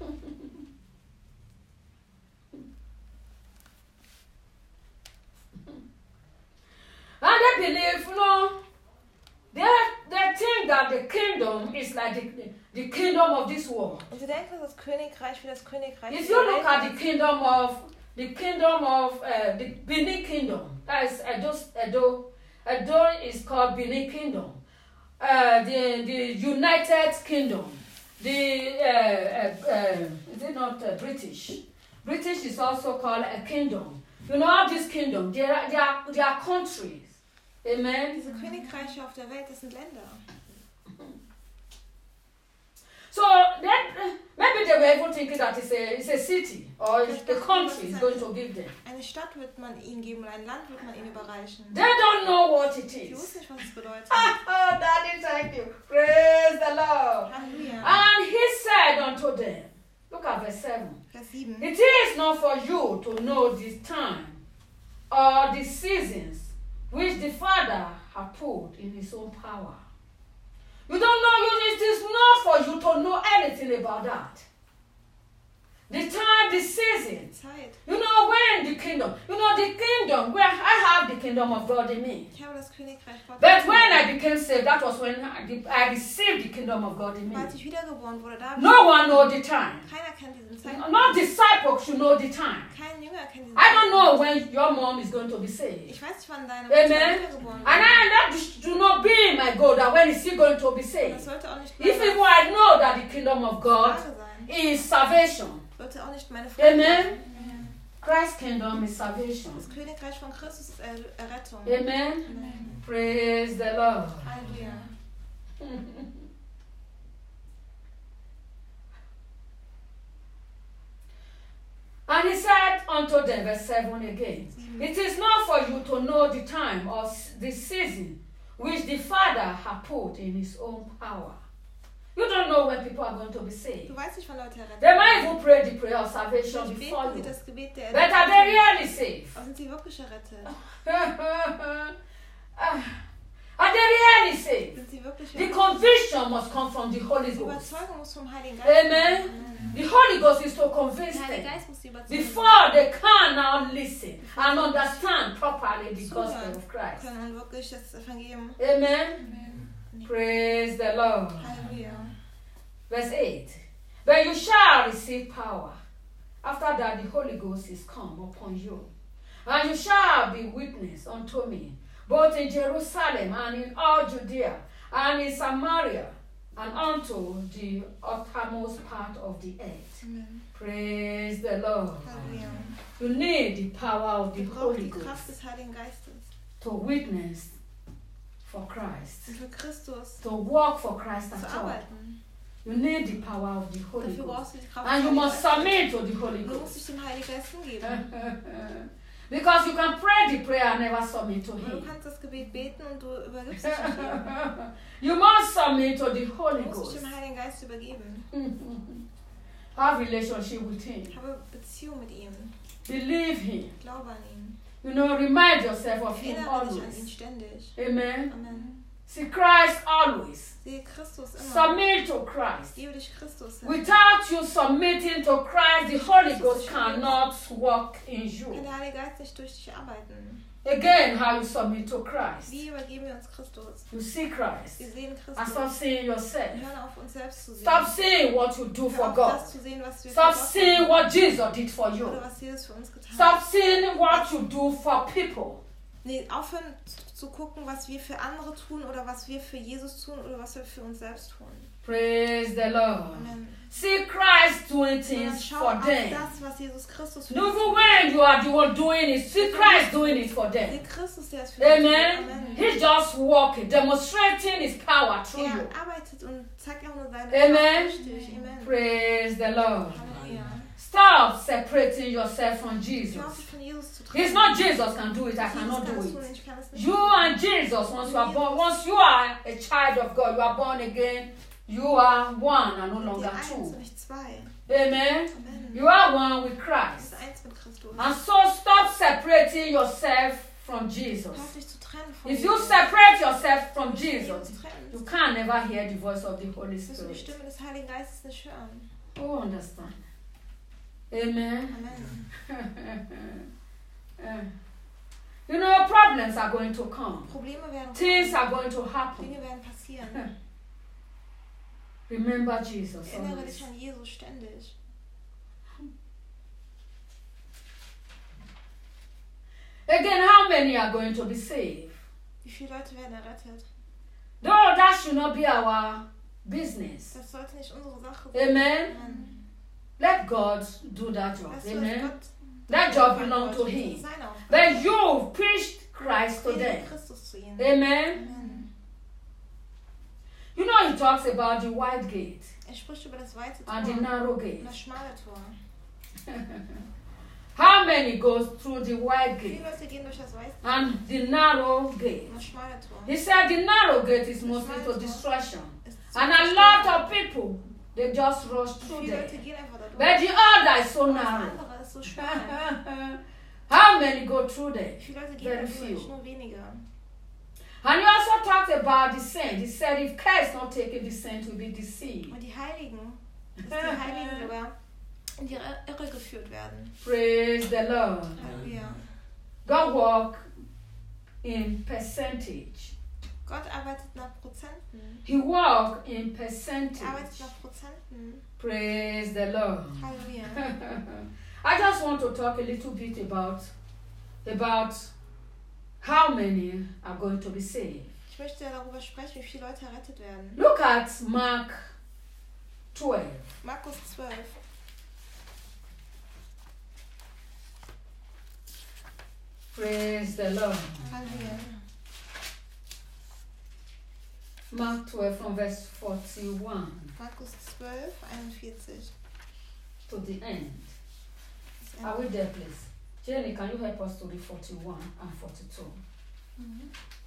And they believe, you know, they, they think that the kingdom is like the, the kingdom of this world. Und sie denken, dass das Königreich wie das Königreich If dieser you look Welt at the ist. kingdom of the kingdom of uh, the Benin kingdom, that is Edo, Edo, Edo is called Benin kingdom. Uh, the the United Kingdom, the uh, uh, uh, is it not uh, British? British is also called a kingdom. You know all these kingdoms, they are, they are they are countries. Amen. Diese Königreiche auf der Welt, das sind Länder. So then, uh, maybe they were even thinking that it's a, it's a city or it's a country is going to give them. Eine Stadt wird man ihnen geben oder ein Land wird man ihnen überreichen. They don't know what it Sie is. wussten nicht, was es bedeutet. Oh, Daddy, thank you. Praise the Lord. Halleluja. And he said unto them, look at verse seven. Vers sieben. It is not for you to know the time or the seasons which the Father hath put in his own power. You don't know, you, it is not for you to know anything about that. The time, the season. Zeit. You know, when the kingdom, you know, the kingdom, where I have the kingdom of God in me. Ich habe das Königreich Gottes. But when I became saved, that was when I, I received the kingdom of God in me. Als ich wiedergeboren wurde, da habe ich No one knows the time. keiner kennt diesen Zeitpunkt. No disciple should know the time. Kein Jünger kennt diesen I don't know Zeitpunkt. when your mom is going to be saved. Ich weiß nicht, wann deine Amen. Mutter wiedergeboren And wird. I that do not be my God that when is he going to be Das saved? sollte auch nicht If meine even I know that the kingdom of God Frage sein. is salvation. Sollte auch nicht meine Frage Amen. sein. Christ's kingdom is salvation. Das Königreich von Christus ist Er- Errettung. Amen. Amen. Praise the Lord. Halleluja. And he said unto them, verse seven again, it is not for you to know the time or s- the season which the Father hath put in his own power. You don't know when people are going to be saved. Du weißt nicht, wann Leute errettet They might werden. even pray the prayer of salvation Vielleicht before beten sie you. das Gebet der But are they Errettung. really saved? Aber sind sie wirklich errettet? Are they really saved? Sind sie wirklich The errettet? conviction must come from the Holy Die Ghost. Überzeugung muss vom Heiligen Geist Amen. kommen. The Holy Ghost is to convince Der Heilige them Geist muss sie überzeugen. before they can now listen and understand properly the gospel Zuhören of Christ. können und wirklich das Evangelium. Amen. Praise the Lord. Halleluja. Verse eight. But you shall receive power. After that, the Holy Ghost is come upon you. And you shall be witness unto me, both in Jerusalem and in all Judea and in Samaria, and unto the uttermost part of the earth. Amen. Praise the Lord. Halleluja. You need the power of the Wir brauchen Holy die Kraft Ghost des Heiligen Geistes. to witness for Christ, Und für Christus to work for Christ zu at all. arbeiten. You need the power of the Holy Dafür Ghost. brauchst du die Kraft And des you Heiligen must Geistes. submit to the Holy Du musst Ghost. dich dem Heiligen Geist hingeben. Because you can pray the prayer and never submit to Und du Him. kannst das Gebet beten und du übergibst dich nicht ihm. You must submit to the Du Holy musst Ghost. dich dem Heiligen Geist übergeben. Have relationship with Him. Habe Beziehung mit ihm. Believe Him. Glaube an ihn. You know, remind yourself of Him Erinnere dich an ihn always. ständig. Amen. Amen. See Christ always. Sehe Christus immer. Submit to Christ. Gebe dich Christus hin. Without you submitting to Christ, the Holy Ghost cannot work in Kann you. der Heilige Geist nicht durch dich arbeiten. Again, how you submit to Christ. Wie übergeben wir uns Christus? You see Wir Christ. sehen And Christus. stop seeing Wir yourself. hören auf, uns selbst zu sehen. Stop seeing what you do Hör for auf, God. das zu sehen, was wir Stop für Gott seeing tun. what Jesus did for you. Oder was Jesus für uns getan Stop hat. seeing what you do for people. Nee, aufhören zu- zu gucken, was wir für andere tun oder was wir für Jesus tun oder was wir für uns selbst tun. Praise the Lord. Amen. See Christ doing Sondern things schau for auf them. das, was Jesus Christus für No, uns even tut. when you are the one doing it, see Christ doing it for Sieh them. Christus, der es für uns tut. Amen. Amen. He's just walking, demonstrating His power through you. Er arbeitet und zeigt auch nur seine Amen. Kraft durch dich. Amen. Praise the Lord. Halleluja. Stop separating yourself from Hör auf, Jesus. dich von Jesus zu trennen. It's not Jesus can do it, I Jesus cannot kann do es tun, it. ich kann es nicht You tun. and Jesus, once you are born, once you are a child of God, you are born again, you are one and no Seid longer ihr eins und two. nicht zwei. Amen. Amen. You are one with Du Christ. bist eins mit Christus. And so stop separating yourself from Jesus. Hör auf, dich zu trennen von If you Jesus. separate yourself from Wenn du Jesus, Jesus trennst, you can never hear the voice of the Holy wirst du die Spirit. Stimme des Heiligen Geistes nicht hören. Oh, understand. Amen. Amen. Uh, you know, problems are going to come. Probleme werden Things kommen. are going to happen. Dinge werden passieren. Remember Jesus Erinnere always. dich an Jesus ständig. Again, how many are going to be saved? Wie viele Leute werden errettet? No, that should not be our business. Das sollte nicht unsere Sache sein. Amen. Amen. Let God do that job. Weißt du, was Amen. Gott That job belongs to Das ist Him. seine Aufgabe. But you preached Christ to Rede them. Christus zu ihnen. Amen. Amen. You know, He talks about the wide gate Er spricht über das weite Tor and the und narrow gate. das schmale Tor. How many goes through the wide Viele gate Leute gehen durch das weite Tor and the narrow gate? und das schmale Tor. He said the narrow gate is mostly to destruction. Ist And zu a lot of people, they just rush through Viele Leute there. gehen einfach da durch. But the other is so Aber das narrow. andere ist so schmal. How many go through there? Wie viele Leute gehen Very da durch? few. Nur wenige. And he also talked about the saint. He said if care is not taken, the saint will be deceived. Und die Heiligen, dass die Heiligen sogar in die Irre geführt werden. Praise the Lord. Halleluja. God walk in percentage. Gott arbeitet nach Prozenten. He walk in Er arbeitet percentage. nach Prozenten. Praise the Lord. Halleluja. I just want to talk a little bit about about how many are going to be saved. Ich möchte darüber sprechen, wie viele Leute errettet werden. Look at Mark twelve. Markus zwölf. Praise the Lord. Halleluja. Mark twelve from verse forty-one Markus zwölf, einundvierzig. to the end. Das Are Ende. we there, please? Jenny, can you help us to read forty-one and forty-two? Mhm.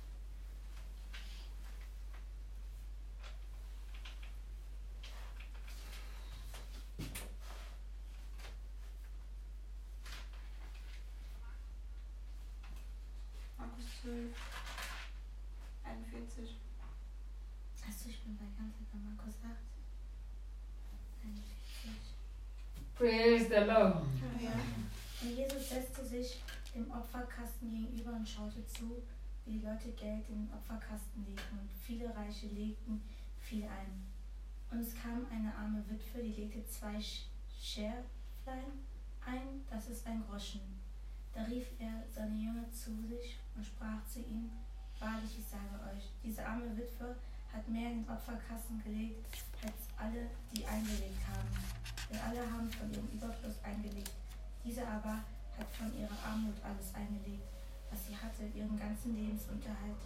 Markus zwölf, einundvierzig. Achso, ich bin bei ganz bei Markus acht. einundvierzig. Praise the Lord. Halleluja. Und Jesus setzte sich dem Opferkasten gegenüber und schaute zu, wie die Leute Geld in den Opferkasten legten, und viele Reiche legten viel ein. Und es kam eine arme Witwe, die legte zwei Sch- Scherflein ein, das ist ein Groschen. Da rief er seine Jünger zu sich und sprach zu ihnen: Wahrlich, ich sage euch, diese arme Witwe hat mehr in den Opferkasten gelegt, als alle, die eingelegt haben. Denn alle haben von ihrem Überfluss eingelegt. Diese aber hat von ihrer Armut alles eingelegt, was sie hatte, ihren ganzen Lebensunterhalt.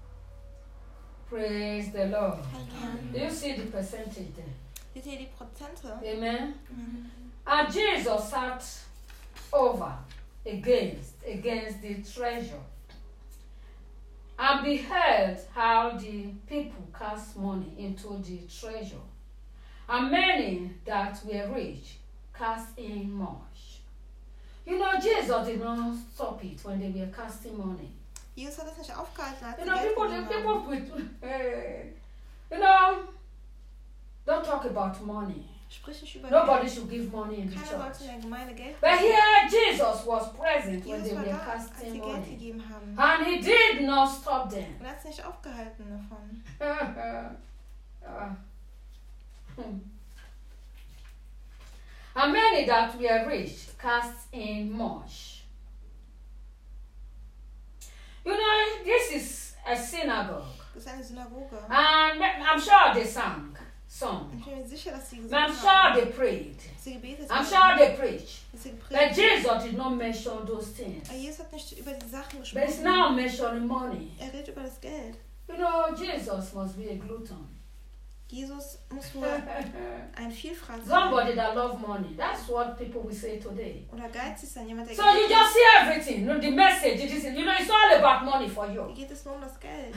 Praise the Lord. Amen. Do you see the percentage there? Seht ihr die Prozente? Amen. Mhm. And Jesus sat over against against the treasure and beheld how the people cast money into the treasure, and many that were rich cast in much. You know, Jesus did not stop it when they were casting money. Jesus hat es nicht aufgehalten, als You sie know, Geld people, gegeben people haben. with, uh, you know, don't talk about money. Sprich nicht über Nobody Geld. should give money in the Keiner sollte church. in der Gemeinde Geld But geben. here Jesus was present when Jesus they war were da, als sie casting Geld money. gegeben haben. And he did not stop them. Und er hat es nicht aufgehalten davon. Uh, hmm. And many that were rich cast in much. You know, this is a synagogue. Das ist eine Synagoge. And I'm sure they sang song. Ich bin mir sicher, dass sie I'm gesungen sure haben. they prayed. Dass sie gebetet I'm haben. sure they preached. Dass sie But gepredigt haben. Jesus did not mention those things. Aber Jesus hat nicht über die Sachen But he's gesprochen. now mentioning money. Er redet über das Geld. You know, Jesus must be a glutton. Jesus muss wohl ein Vielfraß sein. Somebody that loves money. That's what people will say today. Oder geizig sein. Jemand, der So you Geld just see everything. You know, the message. It is, you know, it's all about money for Hier you. geht es nur um das Geld.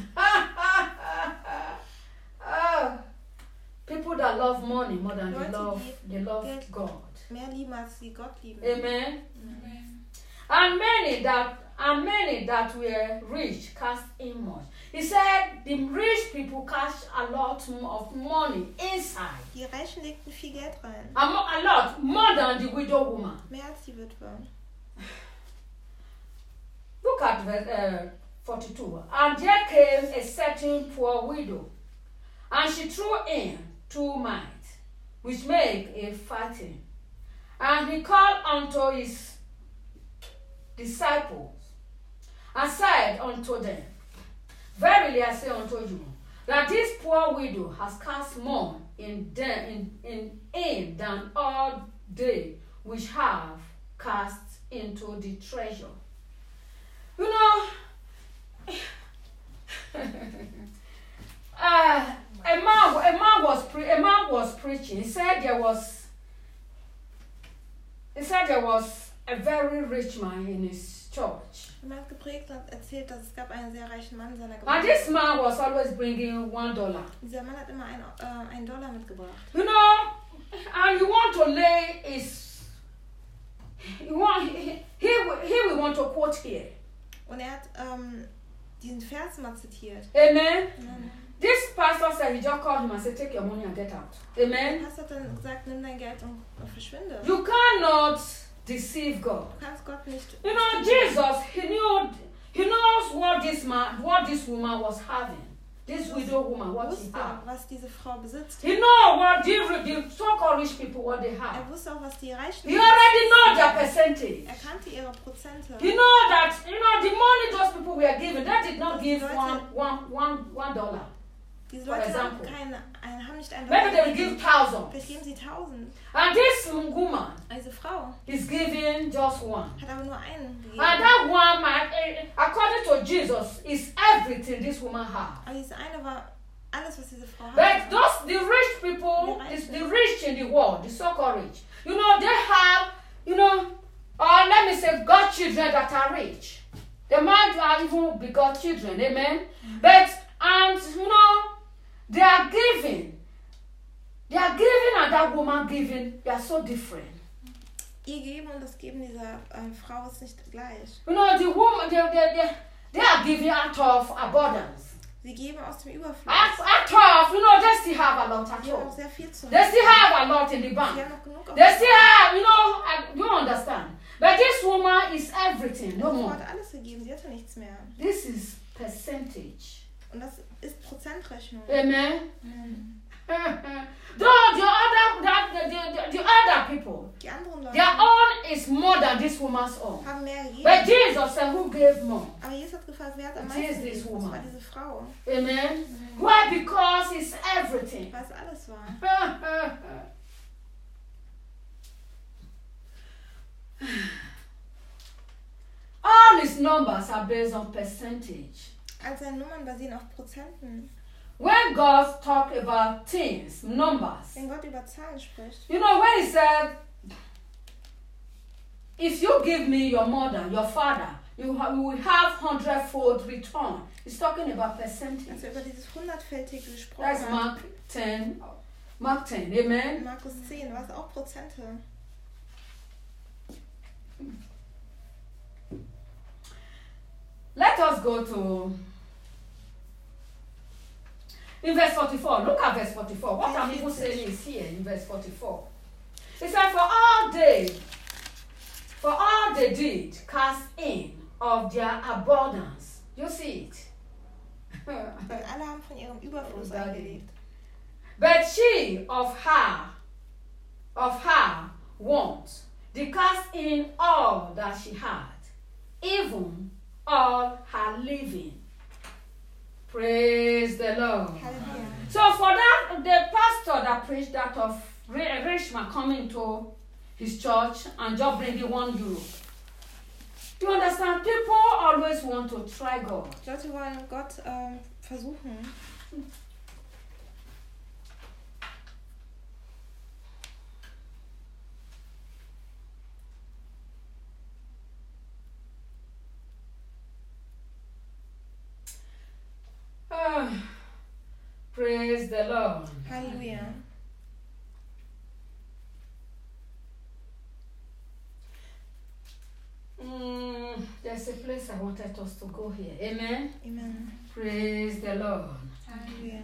Ah, people that love money more than they Leute, love, die they love Geld- God. Mehr lieben, als sie Gott lieben. Amen. And many that and many that were rich cast in much. He said the rich people cast a lot of money inside. Die Reichen legten viel Geld rein. A, mo- a lot more than the widow woman. Mehr als die Witwe. Look at verse uh, forty-two. And there came a certain poor widow, and she threw in two mites, which make a fatting. And he called unto his disciples, and said unto them, Verily I say unto you, that this poor widow has cast more in them in, in, in than all they which have cast into the treasure. You know, uh, a man, a man was pre- a man was preaching. He said there was, he said there was a very rich man in his church, Jemand hat geprägt und hat erzählt, dass es gab einen sehr reichen Mann in seiner and this Gemeinde. man was always bringing one dollar. Dieser Mann hat immer einen, äh, einen Dollar mitgebracht. You know, and you want to lay his, you want he he will, he will want to quote here. Und er hat ähm, diesen Vers mal zitiert. Amen. Amen. This pastor said he just called him and said, take your money and get out. Der Amen. Pastor hat dann gesagt, nimm dein Geld und, und verschwinde. You cannot deceive God. Du kannst Gott nicht... You know, Jesus, he knew, he knows what this man, what this woman was having. This widow woman, what she wusste, had. was diese Frau besitzt. He know what the, the so-called rich people, what they have. Er wusste auch, was die Reichen... He already know their percentage. Er kannte ihre Prozente. You know that, you know, the money those people were given, they did not give one, one, one, one dollar. Diese for Leute haben, example. keine, ein, haben nicht einen Maybe they will gegeben. give thousands. Vielleicht geben sie tausend. And this woman Diese Frau is giving just one. hat aber nur einen gegeben. And that one, man, eh, according to Jesus, is everything this woman has. Aber diese eine war alles, was diese Frau But hatte. those, the rich people, is the rich in the world, the so-called rich, you know, they have, you know, or let me say, godchildren that are rich. They might have even be godchildren, amen? Mm-hmm. But, and, you know, they are giving. They are giving and that woman giving, they are so different. Ihr Geben und das Geben dieser ähm, Frau ist nicht gleich. You know, the woman, they, they, they, they are giving out of abundance. Sie geben aus dem Überfluss. Out, out of, you know, they still have a lot at Sie haben auch home. sehr viel zu They still have a lot in the Sie bank. haben noch genug auf They still have, you know, I, you understand. But this woman is everything, no Die Frau more. hat alles gegeben, sie hatte nichts mehr. This is percentage. Und das ist Prozentrechnung. Amen. Mhm. Though the other, that, the, the, the other people, Die anderen Leute, their own is more than this this woman's own. haben mehr But gegeben. Jesus said, who gave more? Aber Jesus hat gefragt, wer hat am It meisten is this gegeben? Das war woman. diese Frau, Amen. Why? Because it's everything. weil es alles war. All his numbers are based on percentage. All seine Nummern basieren auf Prozenten. When God talk about things, numbers, Wenn Gott über Zahlen spricht, you know, when he said, if you give me your mother, your father, you, ha- you will have hundredfold return. He's talking about percentage. als er über dieses hundertfältige gesprochen That's hat, Mark ten. Mark ten, amen. in Markus zehn, war es auch Prozente. Let us go to in verse forty-four. Look at verse forty-four. What I'm even saying is here in verse forty-four. It said, for all they, for all they did cast in of their abundance. You see it? Denn alle haben von ihrem Überfluss Daddy. eingelegt. But she of her, of her want, they cast in all that she had, even all her living. Praise the Lord. Halleluja. So for that, the pastor that preached that of ri- rich man coming to his church and just bringing one euro. Do you understand? People always want to try God. Leute wollen Gott ähm, versuchen. Ah, praise the Lord. Halleluja. Mm, there's a place I wanted us to go here. Amen. Amen. Praise the Lord. Halleluja.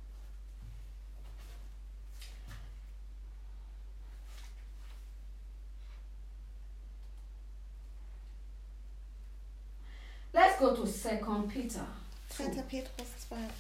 Let's go to Second Peter. zweiter Petrus zwei.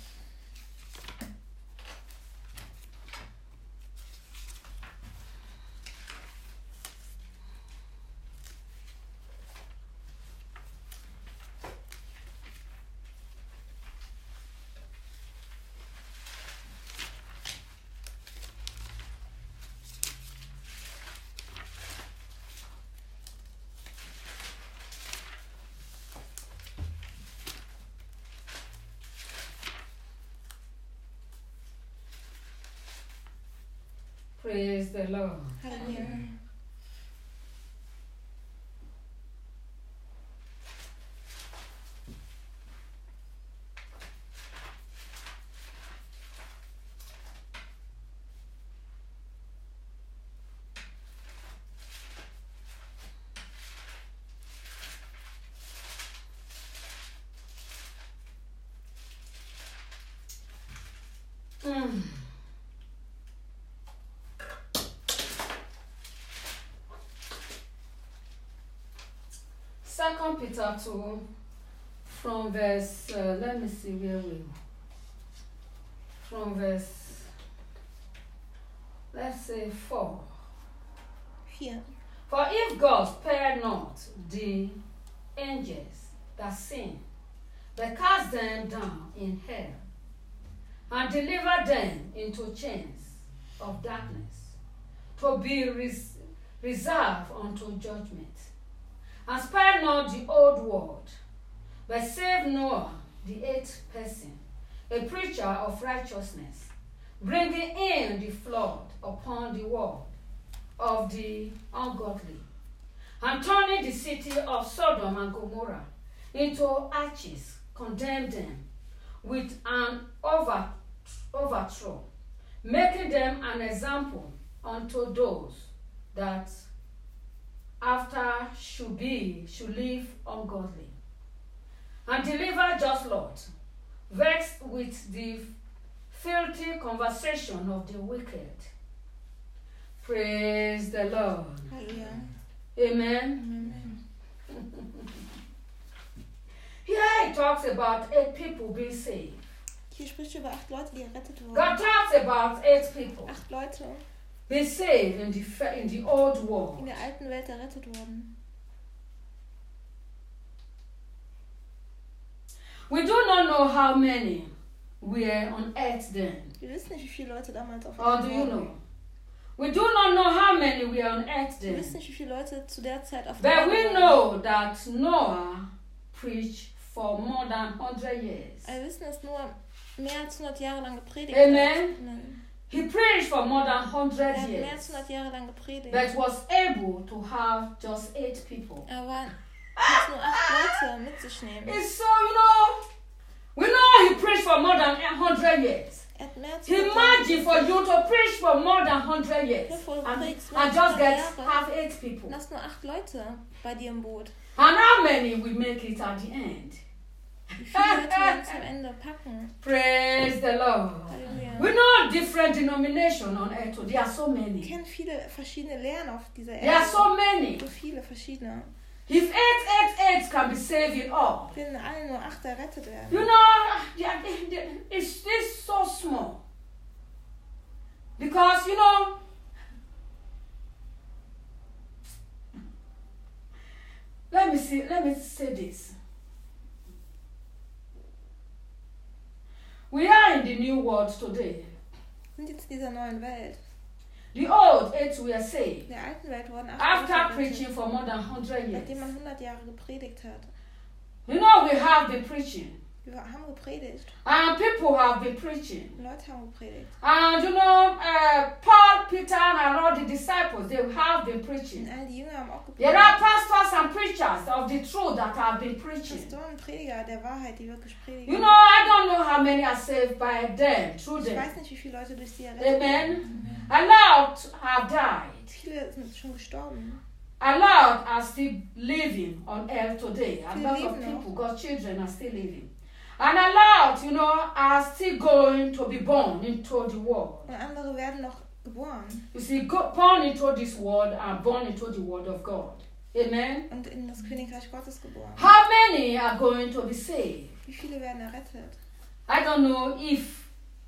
Praise the Lord. Halleluja. Mm. Second Peter two, from verse, uh, let me see where we, from verse, let's say four. vier. For if God spared not the angels that sinned, but cast them down in hell, and delivered them into chains of darkness, to be res- reserved unto judgment, and spared not the old world, but saved Noah, the eighth person, a preacher of righteousness, bringing in the flood upon the world of the ungodly, and turning the city of Sodom and Gomorrah into ashes, condemned them with an over, overthrow, making them an example unto those that after should be, should live ungodly, and deliver just Lot, vexed with the filthy conversation of the wicked. Praise the Lord. Halleluja. Amen. Amen. Here it talks about eight people being saved. Hier spricht über acht Leute, die errettet wurden. God talks about eight people Acht Leute, being saved in the, fa- in the old die in world. der alten Welt errettet wurden. We do not know how many were on earth then. Wir wissen nicht, wie viele Leute damals auf Or der do you Erde know? waren. We do not know how many were on earth Wir then. wissen nicht, wie viele Leute zu der Zeit auf der But Erde we waren. know that Noah preached for more than one hundred years. Wir wissen, dass Noah mehr als hundert Jahre lang gepredigt Amen. hat. Amen. He preached for more than one Er hundred hat mehr als years, hundert Jahre lang gepredigt. but was able to have just eight people. Er war hat nur acht Leute mit sich nehmen. It's so, you know, we know he preached for more than one hundred years. Er hat mehr als hundert Imagine for Jahre you to preach for more than one hundred years Bevor du and, predigst, and mehr just als get hundert Jahre. have eight people. und hast nur acht Leute bei dir im Boot. And how many will make it at the end? Wie viele Leute werden zum Ende packen? Praise the Lord. Halleluja. We know different denominations on earth. There are so Wir many. kennen viele verschiedene Lehren auf dieser There are Erde. so many. So viele verschiedene. If eight, eight, eight can be saved in all, Wenn alle nur acht errettet you werden. know, they are- they- they- it's this so small. Because, you know, let me see, let me say this. We are in the new world today. Wir sind jetzt in dieser neuen Welt. The old eight were saved In der alten Welt wurden acht after Leute preaching errettet, for more than one hundred nachdem years. man hundert Jahre gepredigt hat. You know, we have been preaching, Wir haben gepredigt. and people have been preaching. Und Leute haben gepredigt. And you know, uh, Paul, Peter, and all the disciples, they have been Und preaching. all die Jünger haben auch There gepredigt. are pastors and preachers of the truth that have been preaching. Pastoren und Prediger der Wahrheit, die wirklich predigen. You know, I don't know how many are saved by them, through Ich them. weiß nicht, wie viele Leute durch sie errettet werden. Amen. A lot have died. Viele sind schon gestorben. A lot are still living on earth today. A Still lot of live now. people, God's children, are still living. And a lot, you know, are still going to be born into the world. Und andere werden noch geboren. You see, go, born into this world and born into the word of God. Amen. Und in das Königreich Gottes geboren. How many are going to be saved? Wie viele werden errettet? I don't know if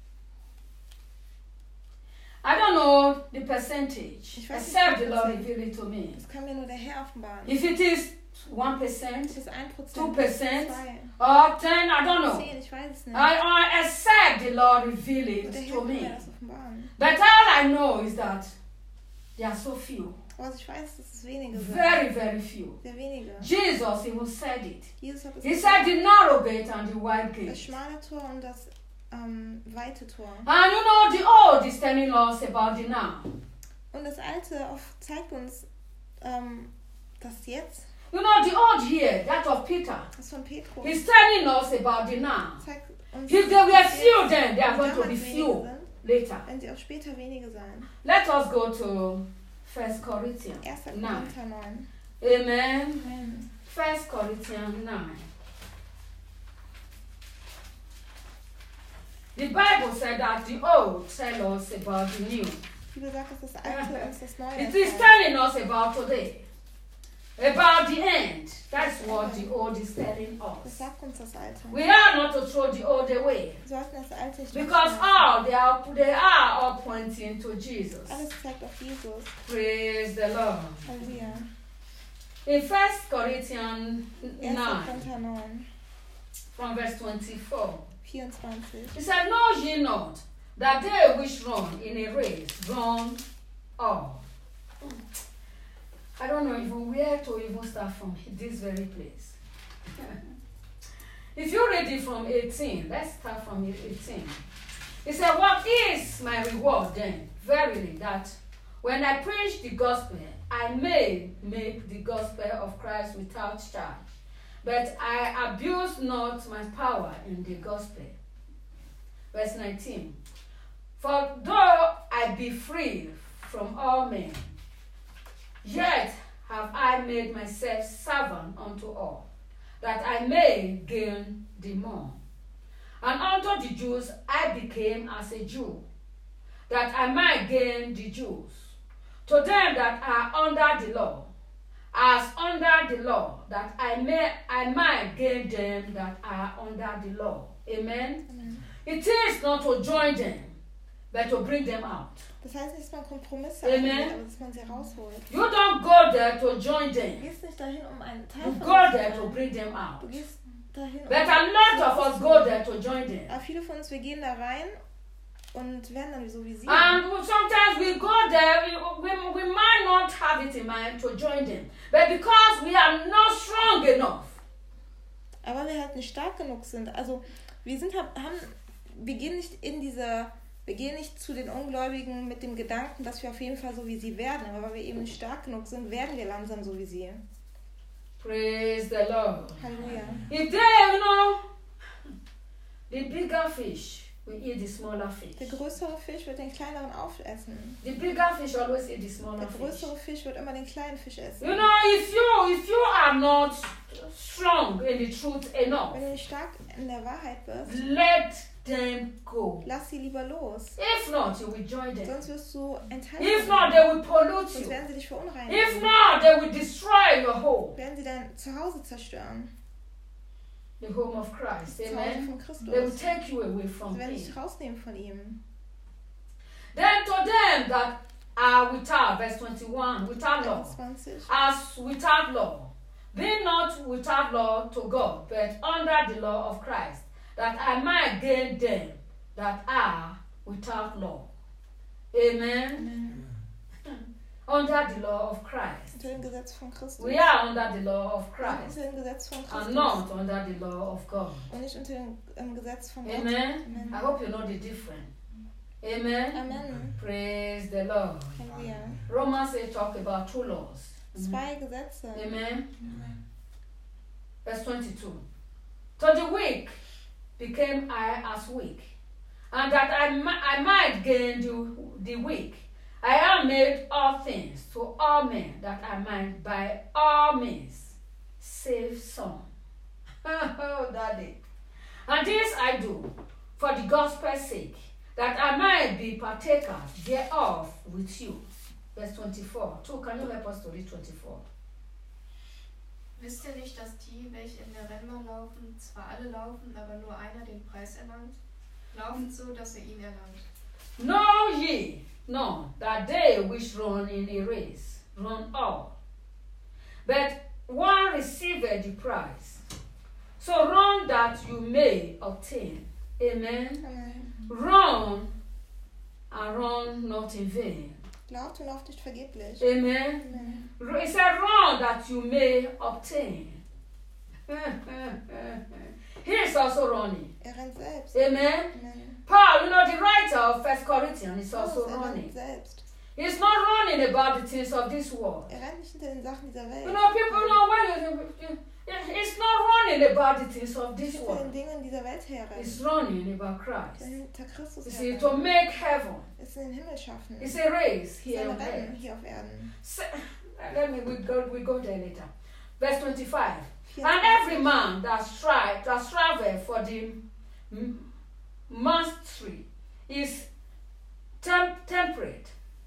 I don't know the percentage, Ich weiß nicht, except the wie Lord viel revealed it to me. Das kann mir nur der Herr offenbaren. If it is one percent Ist es ein Prozent? two percent Zwei? or ten, I don't know. Zehn? Ich weiß es nicht. I, or except the Lord reveal Und der it Herr to kann mir me. das offenbaren. But all I know is that there are so few, Aber was ich weiß, dass es wenige sind. very, very few. Sehr wenige. Jesus even said it. Jesus hat es He said the narrow gate and the wide das gate. schmale Tor und das ähm, weite Tor. And you know, the old is telling us about the now. Und das Alte auf, zeigt uns ähm, das Jetzt, You know, the old here, that of Peter, das von Petrus, he's telling us about the now. zeigt uns, If there were das few Jetzt, then, there are die going to be damals few wenige sind, later. werden sie auch später wenige sein. Let us go to First Corinthians erster nine. Korinther neun. Amen. Amen. First Corinthians nine. The Bible said that the old tell us about the new. Die Bibel sagt, dass das Alte uns das Neue It is erzählt. telling us about today. About the end. That's what the old is telling Das us. sagt uns das Alte. We are not to throw the old away. Wir sollten das Alte nicht Because wegschmeißen. all they are they are all pointing to Jesus. Alles zeigt auf Jesus. Praise the Lord. Halleluja. In First Corinthians erster nine, Korinther neun, from verse twenty-four, vierundzwanzig. he said, Know ye not that they which run in a race run all? I don't know even where to even start from this very place. If you read it from eighteen, let's start from eighteen. He said, What is my reward then? Verily, that when I preach the gospel, I may make the gospel of Christ without charge. But I abuse not my power in the gospel. Verse nineteen. For though I be free from all men, yet have I made myself servant unto all, that I may gain the more. And unto the Jews I became as a Jew, that I might gain the Jews. To them that are under the law, as under the law, that I may I might gain them that are under the law. Amen. Amen. It is not to join them, but to bring them out. Das heißt nicht, dass man Kompromisse Amen. eingeht, aber dass man sie rausholt. You don't go there to join Du them. gehst nicht dahin, um einen Teil You von go ihnen zu there to sein. bring them out. Du gehst dahin. But a lot of us go there to join them. Aber viele von uns, wir gehen da rein und werden dann so wie sie. And sometimes we go there, we, we, we might not have it in mind to join them. But because we are not strong enough, aber wir halt nicht stark genug sind. Also wir sind haben, wir gehen nicht in diese, wir gehen nicht zu den Ungläubigen mit dem Gedanken, dass wir auf jeden Fall so wie sie werden. Aber weil wir eben nicht stark genug sind, werden wir langsam so wie sie. praise the Lord. Halleluja. If they, you know, the bigger fish will eat the smaller fish. Der größere Fisch wird den kleineren aufessen. The bigger fish always eat the smaller Der fish. größere Fisch wird immer den kleinen Fisch essen. You know, if you if you are not strong in the truth enough, Wenn du nicht stark in der Wahrheit bist, let them go. lass sie lieber los. If not, you will join them. Sonst wirst du enthalten. If not, they will pollute Sonst you. werden sie dich verunreinigen. If not, they will destroy your home, Werden sie dein Zuhause zerstören. the home of Christ. Das Zuhause Amen. von They will Christus. take you away from Sie werden dich Him. rausnehmen von ihm. Then to them that are without, verse twenty-one, without law, einundzwanzig. as without law, be not without law to God, but under the law of Christ, that I might gain them that are without law. Amen. Amen. Under the law of Christ. Unter dem Gesetz von Christus. We are under the law of Wir sind Christ unter dem Gesetz von and Christus. not under the law of God. Und nicht unter dem ähm, Gesetz von Gott. Amen. Amen. I hope you know the difference. Amen. Amen. Praise the Lord. Halleluja. Romans eight talk about two laws. Zwei Gesetze. Amen. Verse twenty-two. So the weak became I as weak, and that I, mi- I might gain the, the weak. I am made all things to all men, that I might by all means save some. Oh, Daddy. And this I do for the gospel's sake, that I might be partaker thereof with you. Verse twenty-four. Two, can you help us to read twenty-four? Wisst ihr nicht, dass die, welche in der Rennbahn laufen, zwar alle laufen, aber nur einer den Preis erlangt? Laufet so, dass er ihn erlangt. Know ye not that they which run in a race run all, but one receiveth the prize. So run that you may obtain. Amen. Amen. Run and run not in vain. Lauft und lauft nicht vergeblich. Amen. Amen. It said, run that you may obtain. He is also running. Er rennt selbst. Amen. Amen. Paul, you know, the writer of First Corinthians is Paulus, also er rennt running. selbst. He's not running about the things of this world. Er rennt nicht hinter den Sachen dieser Welt. You know, people know when you, he's not running about the things of this Hinter den world. Dingen dieser Welt herrennt. He's running about Christ. Hinter Christus You see, herrennt. to make heaven. Es in den Himmel schaffen. It's a race Es ist here ein on Rennen earth. hier auf Erden. So, let me, we go, we go there later. Verse twenty-five. And every man that strive, that striveth for the m- mastery is tem- temperate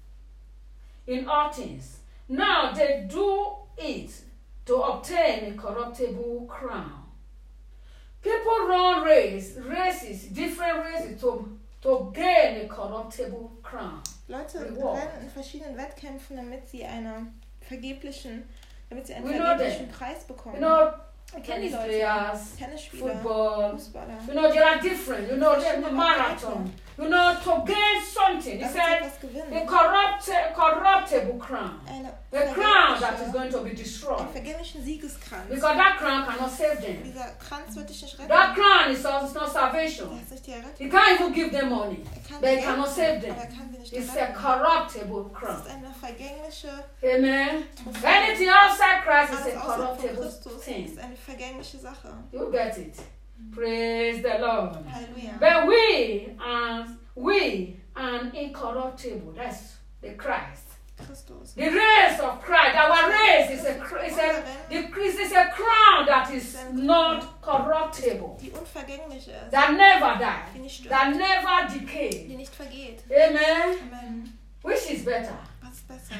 in all things. Now they do it to obtain a corruptible crown. People run race, races, different races to, to gain a corruptible crown. Leute Reward. rennen in verschiedenen Wettkämpfen, damit sie einen vergeblichen, damit sie einen We know vergeblichen that. Preis bekommen. You know, Wir kennen die tennis Leute. players, Tennisspieler, football, Fußballer. you know, they are different. You know, the marathon. You know, to gain something. He Damit sie said, etwas a gewinnen. corrupt, corruptible crown. Eine A crown that is vergebliche, going to be einen destroyed. vergeblichen Siegeskranz. Because that crown cannot save them. Dieser Kranz wird dich nicht retten. That crown is also not Der salvation. hat sich dir errettet. He can't even give them money. Er kann But he dir cannot helfen, save them. aber er kann sie nicht It's a retten. corruptible Es crown. ist eine vergängliche, Amen. Anything outside Christ is alles a außerhalb von corruptible Christus thing. ist eine vergängliche Sache. You get it. Praise the Lord. Halleluja. But we are we are incorruptible. That's the Christ. Christus. The race of Christ. Our race is a cr- is a the Christ is a crown that is not corruptible, Die unvergänglich ist. that never Die nicht dies, stirbt. that never Die decay. nicht vergeht. Amen. Amen. Which is better? Was ist besser?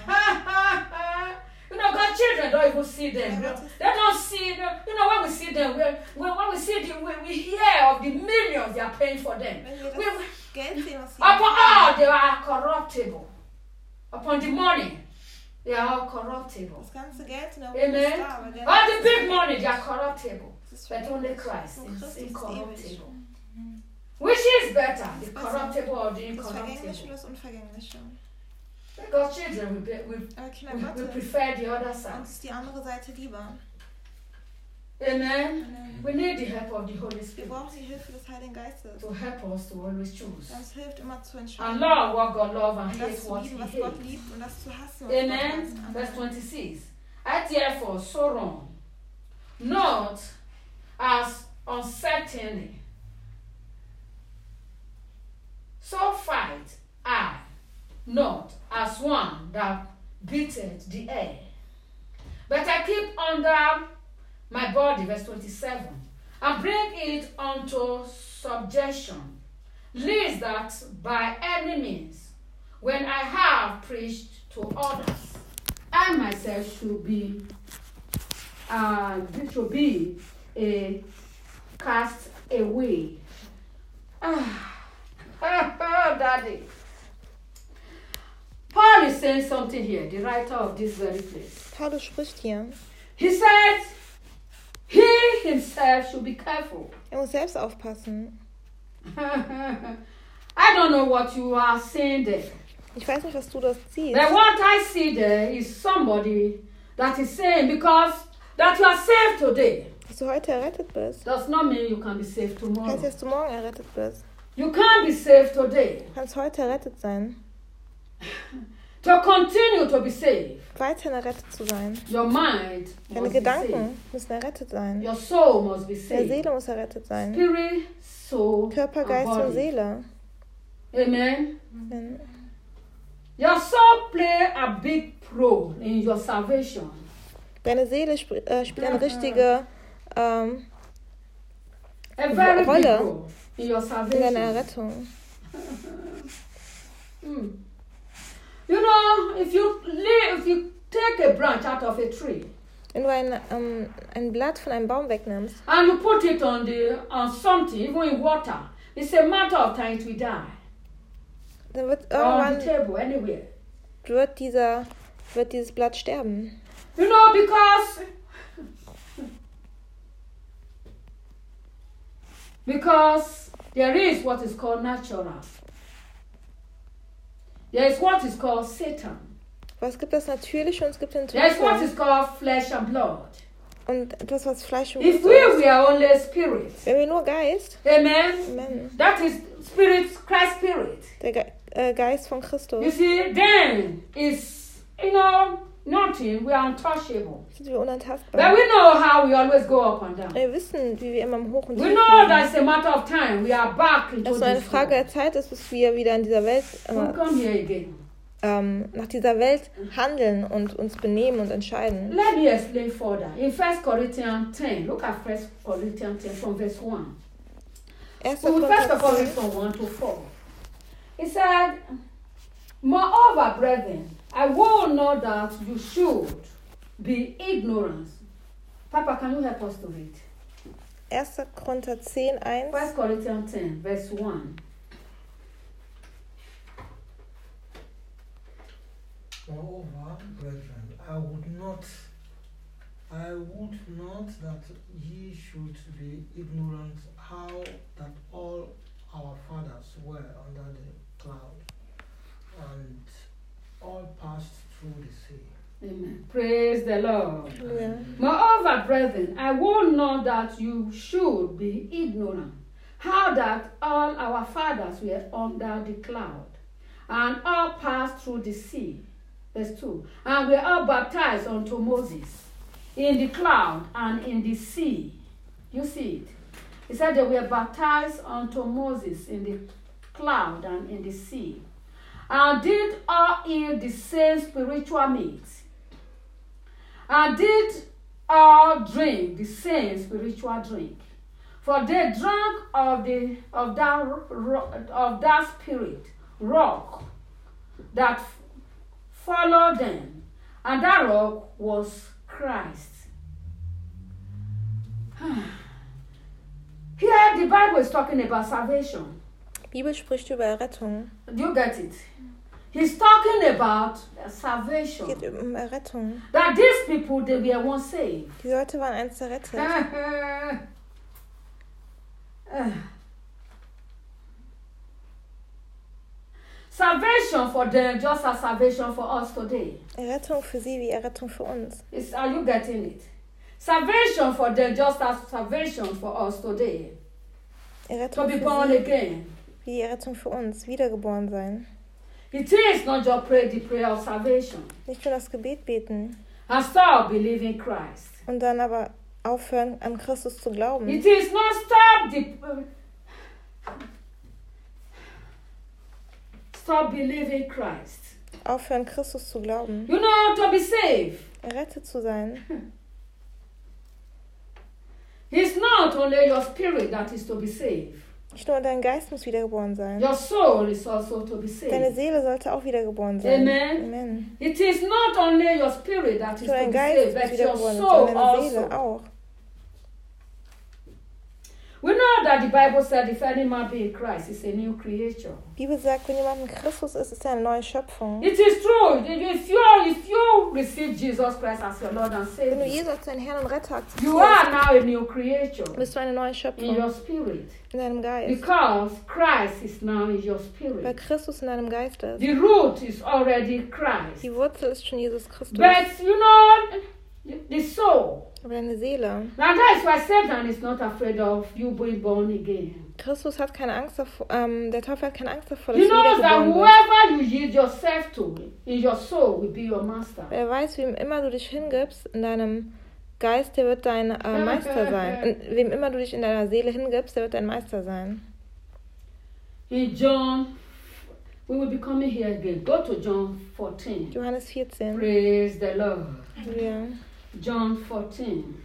You know, God's children don't even see them. They don't, they don't see them. You know, when we see them, when, when when we see them, we, we hear of the millions they are paying for them. Wenn wir We, das Geld sehen, was sie upon all, haben, they are corruptible. Upon the money, they are all corruptible. das ganze Geld in der Amen. ist da, aber der All the big money, they are corruptible. Es ist But only vergänglich. Christ Nur is Christus ist ewig. incorruptible. Which is better, the corruptible or the Das Vergängliche und incorruptible? das Unvergängliche. Because children, we, be- we, Aber Kinder we, we Gottes, prefer the other side. uns ist die andere Seite lieber. Amen. Amen. We need the help of the Holy Wir Spirit brauchen die Hilfe des Heiligen Geistes. to help us to always choose. Das hilft immer zu And entscheiden. love what God loves and Und hate das zu what He lieben, was Gott hates. liebt und das zu hassen, was Gott Amen. hasst. Verse Amen. twenty-six. I therefore so wrong, not as uncertainly, so fight I, not as one that beateth the air, but I keep under my body, verse twenty-seven, and bring it unto subjection, lest that by any means, when I have preached to others, I myself should be, uh, should be a cast away. Ah, oh, Daddy. Paul is saying something here, the writer of this very place. Paulus spricht hier. He says he himself should be careful. Er muss selbst aufpassen. I don't know what you are saying there. Ich weiß nicht, was du das siehst. But what I see there is somebody that is saying because that you are saved today Dass du heute errettet bist. does not mean you can be saved Heißt, tomorrow. dass du morgen errettet bist. You can't be saved today. Du kannst heute errettet sein. To continue to be saved, Weiterhin errettet zu sein. your mind Deine must be Gedanken saved. müssen errettet sein. Your soul must be Deine saved. Seele muss errettet sein. Spirit, soul, Körper, and Geist und body. Seele. Amen. Wenn- Your soul play a big role in your salvation. Deine Seele sp äh, spielt eine richtige ähm, A very big Rolle role in your in deiner salvation. Errettung. Hmm. You know, if you live, if you take a branch out of a tree Wenn du ein, ähm, ein Blatt von einem Baum wegnimmst and you put it on the on something, even in water, it's a matter of time it will die. dann wird Or on the irgendwann table, anywhere. wird, dieser, wird dieses Blatt sterben. You know, because because there is what is called natural. There is what is called Satan. Aber es gibt das Natürliche und es gibt den There is what Teufel. is called flesh and blood. Und etwas, was Fleisch und If Blut we ist. were only spirit, Wenn wir nur Geist, amen. Amen, That is spirit, Christ spirit. der Ge äh, Geist von You Christus, see, then is you know nothing. We are untouchable. sind wir But unantastbar. we know how we always go up and down. Wir wissen, wie wir immer im Hoch und We Tief know that leben. it's a matter of time. We are back into Dass es nur eine this Frage world. der Zeit ist, bis wir wieder in dieser Welt, We'll äh, come here again. ähm, nach dieser Welt handeln und uns benehmen und entscheiden. Let me explain further. In First Corinthians ten, look at First Corinthians ten from verse one. Erster We will first of all read Korinther from one to four. He said, moreover, brethren, I will not that you should be ignorant. Papa, can you help us to read? Erster Korinther zehn, eins. First Corinthians ten, verse one. Moreover, brethren, I would not, I would not that ye should be ignorant how that all our fathers were under the cloud, and all passed through the sea. Amen. Praise the Lord. Halleluja. Moreover, brethren, I will not that you should be ignorant how that all our fathers were under the cloud, and all passed through the sea. Verse two. And were all baptized unto Moses in the cloud and in the sea. You see it? He said they were baptized unto Moses in the cloud and in the sea, and did all eat the same spiritual meat, and did all drink the same spiritual drink. For they drank of the of that ro- of that spirit rock that f- followed them, and that rock was Christ. Here the Bible is talking about salvation. Die Bibel spricht über Errettung. Do you get it? He's talking about Es salvation. geht um Errettung. That these people, they were once saved. Die Leute waren einst errettet. Salvation for them, just as salvation for us today. Errettung für sie wie Errettung für uns. Is, are you getting it? Salvation for them, just as salvation for us today. To Errettung be für born sie again. wie die Errettung für uns. Wiedergeboren sein. It is not just pray the prayer of salvation Nicht nur das Gebet beten and start believing Christ. und dann aber aufhören, an Christus zu glauben. It is not stop the stop believing Christ. Aufhören, Christus zu glauben. You know, to be saved. Errettet zu sein. It's not only your spirit that is to be saved. Nicht nur dein Geist muss wiedergeboren sein. Your soul is also to be Deine saved. Seele sollte auch wiedergeboren sein. Amen. Amen. It is not only your spirit that is Nicht nur to dein be Geist saved, muss but your wiedergeboren sein, soul deine also. Seele auch. We know that the Bible said if any man be in Christ, is a new creature. Die Bibel sagt, wenn jemand in Christus ist, ist er eine neue Schöpfung. It is true. If you if you receive Jesus Christ as your Lord and Wenn du Savior, Jesus als deinen Herrn und Retter you akzeptierst, are now a new creature bist du eine neue in Schöpfung your spirit. in deinem Geist. Because Christ is now in your Weil spirit. Christus in deinem Geist ist. The root is already Christ. Die Wurzel ist schon Jesus Christus. But you know, the soul. Aber deine Seele. Now that is why Satan is not afraid of you being born again. Christus hat keine Angst davor, ähm, der Teufel hat keine Angst davor, dass You du know that wiedergeboren wirst. whoever you yield yourself to in your soul will be your master. Er weiß, wem immer du dich hingibst in deinem Geist, der wird dein äh, Meister sein. Und wem immer du dich in deiner Seele hingibst, der wird dein Meister sein. In John, we will be coming here again. Go to John fourteen. Johannes vierzehn. Praise the Lord. Ja. John fourteen.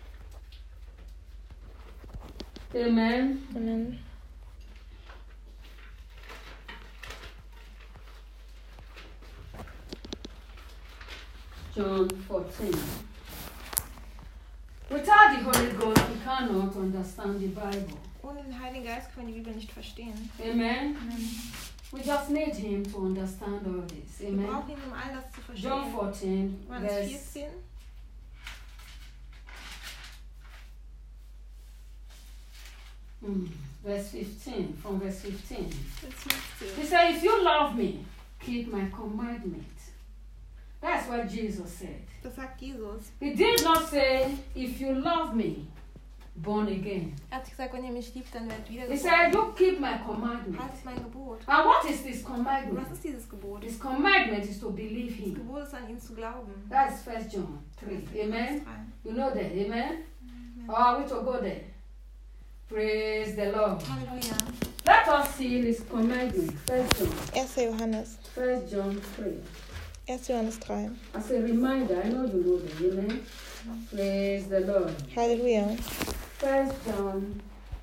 Amen. Amen. John fourteen. Without the Holy Ghost, we cannot understand the Bible. Ohne den Heiligen Geist können wir die Bibel nicht verstehen. Amen. We just need Him to understand all this. Wir Amen. brauchen ihn, um all das zu John verstehen. fourteen, Johannes verse, vierzehn. mm, verse fifteen. From verse fifteen. Vers fünfzehn. He said, if you love me, keep my commandment. That's what Jesus said. Das sagt Jesus. He did not say, if you love me, born again. Er hat gesagt, wenn ihr mich liebt, dann werdet ihr He said, wiedergeboren. you keep my commandment. Haltet mein Gebot. And what is this Was commandment? ist dieses Gebot? This commandment is to believe Das Him. Gebot ist, an ihn zu glauben. That's First John three. Amen. You know that. Amen. Or are we to go there? Praise the Lord. Halleluja. Let us see His commandment. First John. erster Johannes. First John three. erster Johannes drei. As a reminder, I know you know that. Amen. Praise the Lord. Halleluja. First John.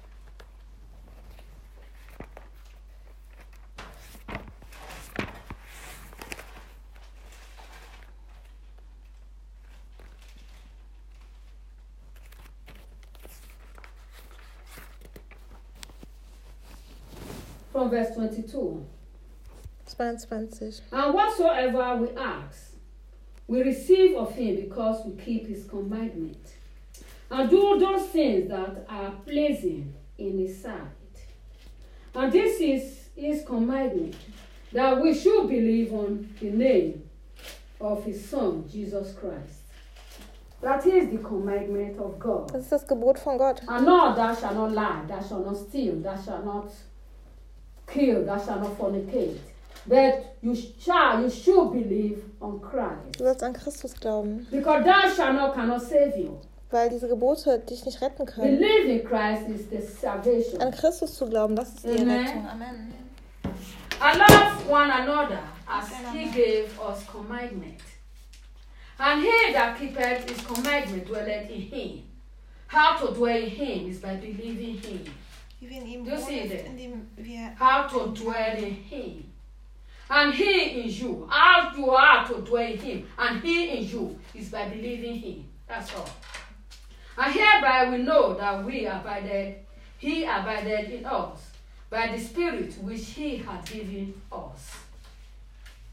From verse twenty-two. zweiundzwanzig. And whatsoever we ask, we receive of Him because we keep His commandment and do those things that are pleasing in His sight. And this is His commandment, that we should believe on the name of His Son, Jesus Christ. That is the commandment of God. Das ist das Gebot von Gott. And no, thou shalt not lie, thou shalt not steal, thou shalt not kill, thou shalt not fornicate. But you shall, you should believe on Christ. Du sollst an Christus glauben, Because thou shalt not cannot save you. weil diese Gebote dich nicht retten können. Believe in Christ is the salvation. An Christus zu glauben, das ist die Amen. Rettung. Amen. And love one another as He gave us commandment. And he that keepeth His commandment dwelleth in Him. How to dwell in Him is by believing Him. Wie wir in ihm You see wohnen, that? indem wir How to dwell in Him. And He in you. How you are to dwell in Him. And He in you is by believing Him. That's all. And hereby we know that we abided, He abided in us, by the Spirit which He had given us.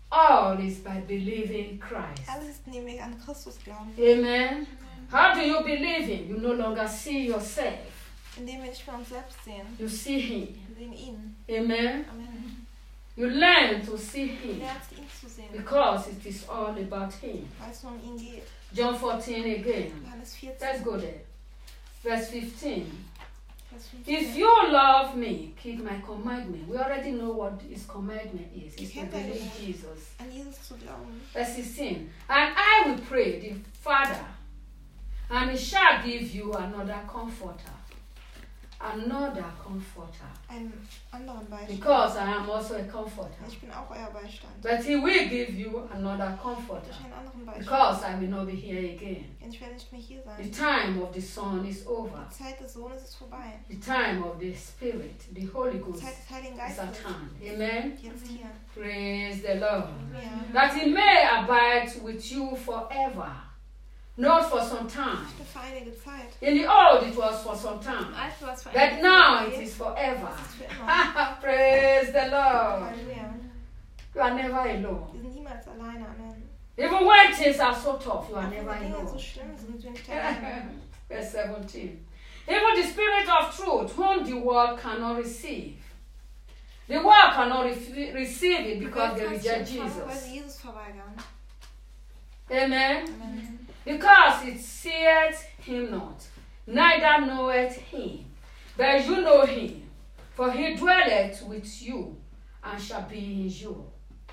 All is by believing Christ. Alles ist indem wir an Christus glauben. Amen. How do you believe Him? You no longer see yourself. Indem wir nicht von uns selbst sehen. You see Him. Wir sehen ihn. Amen. Amen. You learn to see Du Him lernst ihn zu sehen, because it is all about Him. weil es nur um ihn geht. John fourteen again. Johannes vierzehn, Let's go there. Verse fifteen. Vers If fünfzehn. you love me, keep my commandment. We already know what His commandment is. It's to believe Jesus. An Jesus zu glauben. Verse sixteen. And I will pray the Father, and He shall give you another comforter. Another comforter. Einen anderen Beistand. Because I am also a comforter. Ich bin auch euer Beistand. But He will give you another comforter. Durch einen anderen Beistand. Because I will not be here again. Denn ich werde nicht mehr hier The sein. time of the Son is over. Die Zeit des Sohnes ist vorbei. The time of the Spirit, the Holy Die Ghost, Zeit des Heiligen is Geistes at hand. Amen. jetzt hier. Praise the Lord. Ja. That He may abide with you forever. Not for some time. Nicht nur für einige Zeit. In the old, it was for some Im time. Alten war es für But einige now Zeit. it is forever. Es ist für immer. Praise the Lord. Halleluja. You are never alone. Wir sind niemals alleine. Amen. Even when things are so tough, you are Auch never wenn Dinge so alone. schlimm sind, sind wir nicht alleine. Verse seventeen. Even the Spirit of truth, whom the world cannot receive. The world cannot re- receive it because they reject Weil sie Jesus. Jesus verweigern. Amen. Amen. Because it seeth him not, neither knoweth him. But you know him, for he dwelleth with you and shall be in you.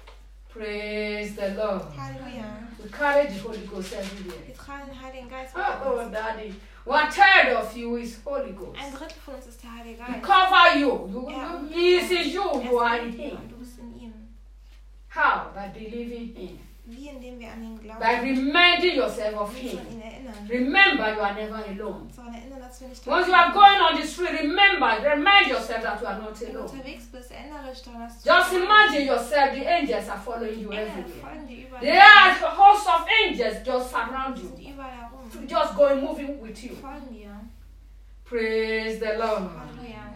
Praise the Lord. Halleluja. We carry the Holy Ghost everywhere. Wir tragen den Heiligen Geist mit Oh, oh uns. Daddy. One third of you is Holy Ghost. Ein Drittel von uns ist der Heilige He Geist. cover you. you, Ja. you he is in you. Er You are ist in in dir him. und du bist in ihm. How? By believing him. Wie indem wir an ihn glauben. By reminding yourself of Wir uns him. an ihn erinnern. Remember, you are never alone. Uns daran erinnern, dass wir nicht Once you are going on the street, remember, remind yourself that you are not Wenn du alone. unterwegs bist, erinnere dich daran, dass du Just imagine yourself, the angels are following you Engel everywhere. folgen dir überall. There are a host of angels just surround Die sind you, überall herum. just going, moving with Die you. folgen dir. Praise the Lord. Halleluja.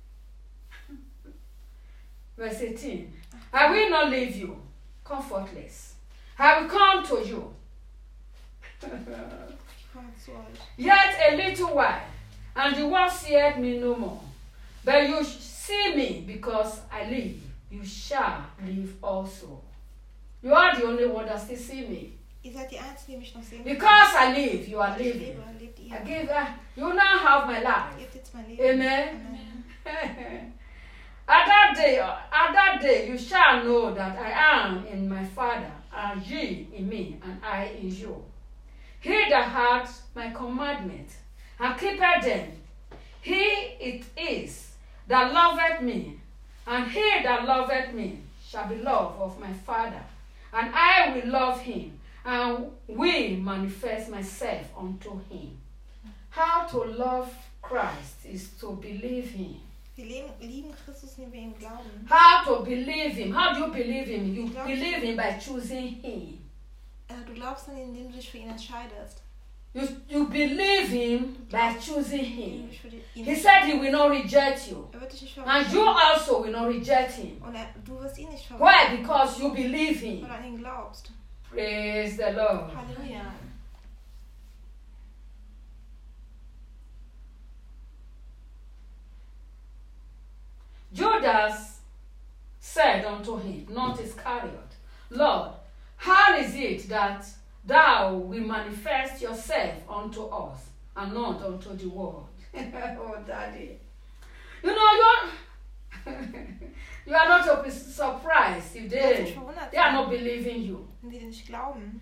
Verse eighteen. I will not leave you comfortless. I will come to you. Ich komme zu euch. Yet a little while, and the world seeth me no more. But you see me because I live. You shall live also. You are the only one that still see me. Ihr seid die Einzigen, die mich noch sehen. Because I live, you are Ich living. lebe, lebt ihr. I give. Uh, you now have my Ihr life. habt jetzt mein Leben. Amen. Amen. At that day, at that day, you shall know that I am in my Father, and ye in me, and I in you. He that hath my commandment, and keepeth them, he it is that loveth me, and he that loveth me shall be loved of my Father, and I will love him, and will manifest myself unto him. How to love Christ is to believe him. Wir leben, lieben Christus, indem wir ihm glauben. How to believe him? How do you believe him? You believe him by choosing him. Äh, Du glaubst an ihn, indem du dich für ihn entscheidest. You, you believe him by choosing Indem du him. dich für die- ihn He said he will not reject you. Er wird dich nicht And you verurteilen. also will not reject him. Und er, du wirst ihn nicht Why? verurteilen. Because you believe Weil him. du an ihn glaubst. Praise the Lord. Halleluja. Judas said unto him, not Iscariot, Lord, how is it that thou will manifest yourself unto us and not unto the world? Oh, Daddy. You know, you're, you are not up- surprised if Du wirst nicht they, verwundert they are sein, not believing you. wenn die dir nicht glauben.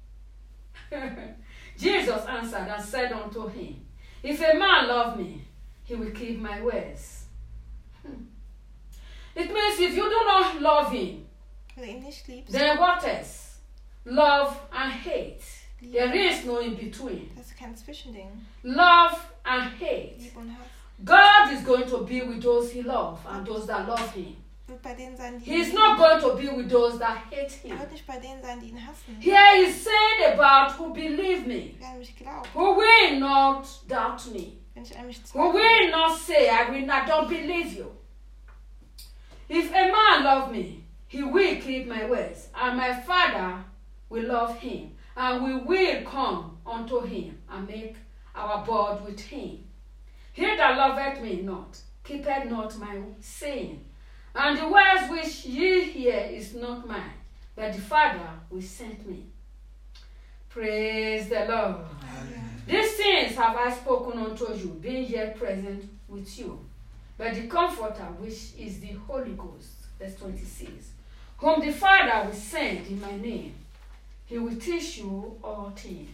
Jesus answered and said unto him, if a man love me, he will keep my words. Hmm. It means if you do not love him, Wenn du ihn nicht liebst, then what else? Love and hate. Liebe. There is no in between. das ist kein Zwischending. Love and hate. Liebe und Hass God is going to be with those he loves and those that love him. wird bei denen sein, die He is ihn not lieben. going to be with those that hate Er him. wird nicht bei denen sein, die ihn hassen. Here he is saying about who believe me, Wer an mich glaubt, who will not doubt me, wenn ich an mich who zweifle, will not say, I will not, don't believe you. If a man love me, he will keep my words, and my Father will love him, and we will come unto him and make our abode with him. He that loveth me not, keepeth not my saying, and the words which ye hear is not mine, but the Father which sent me. Praise the Lord. Amen. These things have I spoken unto you, being yet present with you. But the Comforter, which is the Holy Ghost, verse twenty-six, whom the Father will send in my name, he will teach you all things.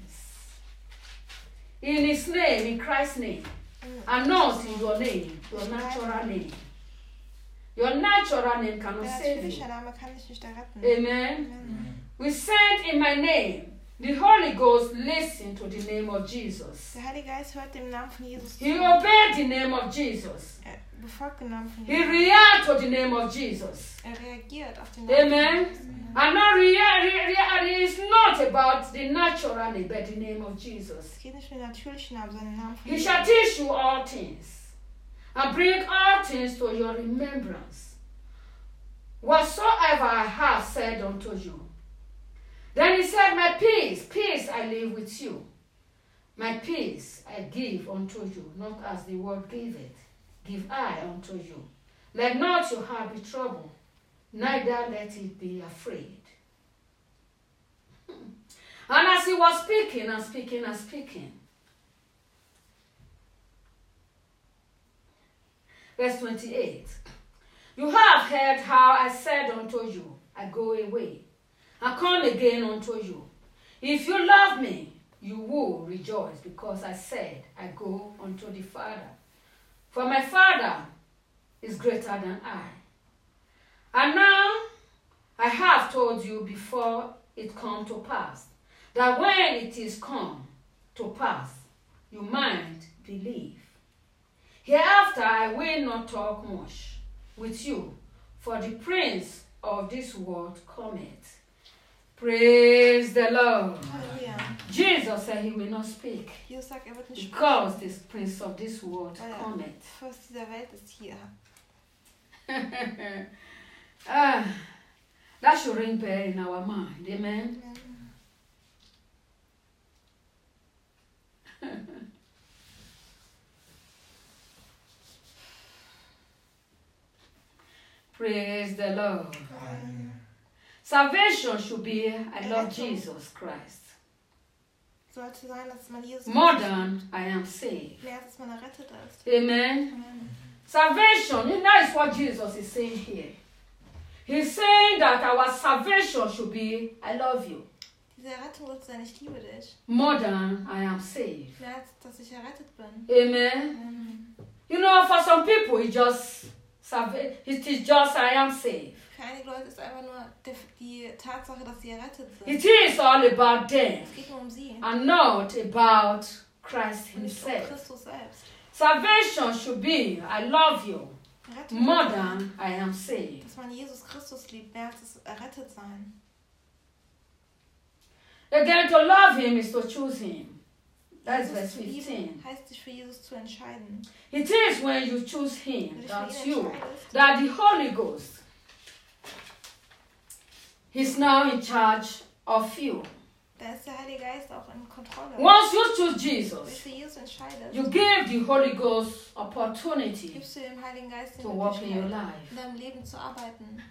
In his name, in Christ's name, and not in your name, your natural name. Your natural name cannot Der save natürliche you. Name kann dich nicht erretten. Amen. Amen. We send in my name. The Holy Ghost listen to the name of Jesus. Der Heilige Geist hört dem Namen von Jesus He zu. obeyed the name of Jesus. Er befolgt den Namen von He Jesus. reacted to the name of Jesus. Er reagiert auf den Namen Amen. von Jesus. And not rea- rea- rea- it is not about the natural name, but the name of Jesus. Es geht nicht um den natürlichen Namen, sondern den Namen von He Jesus. shall teach you all things, and bring all things to your remembrance, whatsoever I have said unto you. Then he said, my peace, peace I leave with you. My peace I give unto you, not as the world giveth, give I unto you. Let not your heart be troubled, neither let it be afraid. And as he was speaking and speaking and speaking, verse twenty-eight, you have heard how I said unto you, I go away, and come again unto you. If you love me, you will rejoice, because I said, I go unto the Father. For my Father is greater than I. And now I have told you before it come to pass, that when it is come to pass, you might believe. Hereafter I will not talk much with you, for the prince of this world cometh. Praise the Lord. Halleluja. Jesus said he will not speak, Jesus sagt, er wird nicht sprechen, because this prince of this world weil er cometh. Fürst dieser Welt ist hier. Ah, that should ring bell in our mind. Amen. Amen. Praise the Lord. Amen. Salvation should be, I love Jesus Christ. Sollte sein, dass man Jesus More than I am saved. mehr, dass man errettet ist. Amen. Amen. Salvation, and that is what Jesus is saying here. He's saying that our salvation should be, I love you, Diese Errettung wird sein, ich liebe dich. more than I am saved. Mehr als, dass ich errettet bin. Amen. Amen. You know, for some people, it just, salva- it is just I am saved. Für einige Leute ist einfach nur die, die Tatsache, dass sie errettet sind. It is all about them Es geht nur um sie and not about Christ und nicht um himself. Christus selbst. Salvation should be, I love you, Errettung more wird sein, than I am saved. dass man Jesus Christus liebt, mehr als das errettet sein. Again, to love him is to choose him. That's Jesus verse zu lieben fifteen. heißt, sich für Jesus zu entscheiden. It is when you choose Wenn him, du dich that's für ihn you, entscheidest, that the Holy Ghost is now in charge of you. da ist der Heilige Geist auch in Kontrolle. Once you choose Wenn du dich Jesus, für Jesus entscheidest, you give the Holy Ghost opportunity gibst du dem Heiligen Geist die to work in your Möglichkeit, life. in deinem Leben zu arbeiten.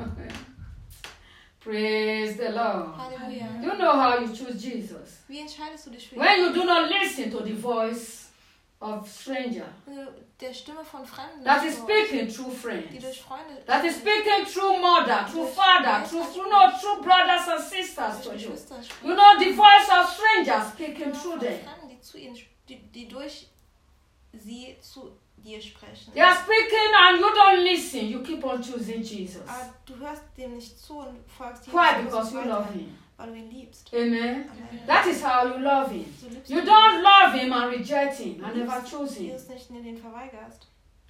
Praise the Lord. Halleluja. You know how you choose Jesus. Wie entscheidest du dich für When ihn? you do not listen to the voice of stranger Wenn du der Stimme von Fremden that nicht is folgst, speaking through die friends, durch Freunde that is sprechen, speaking through mother, through father, through you know, through brothers and sisters durch to you. Geschwister sprechen, You know the voice of strangers speaking oder through von them. Fremden, die zu ihnen, die, die durch sie zu dir sprechen. They are speaking and you don't listen. You keep on choosing Jesus. Aber du hörst dem nicht zu und folgst Jesus Why? Christus Because you weiter, love him. weil du ihn liebst. Amen. Amen. That is how you love him. Du liebst You ihn. don't love him and reject him and Du never liebst choose him. Jesus nicht, indem du ihn verweigerst.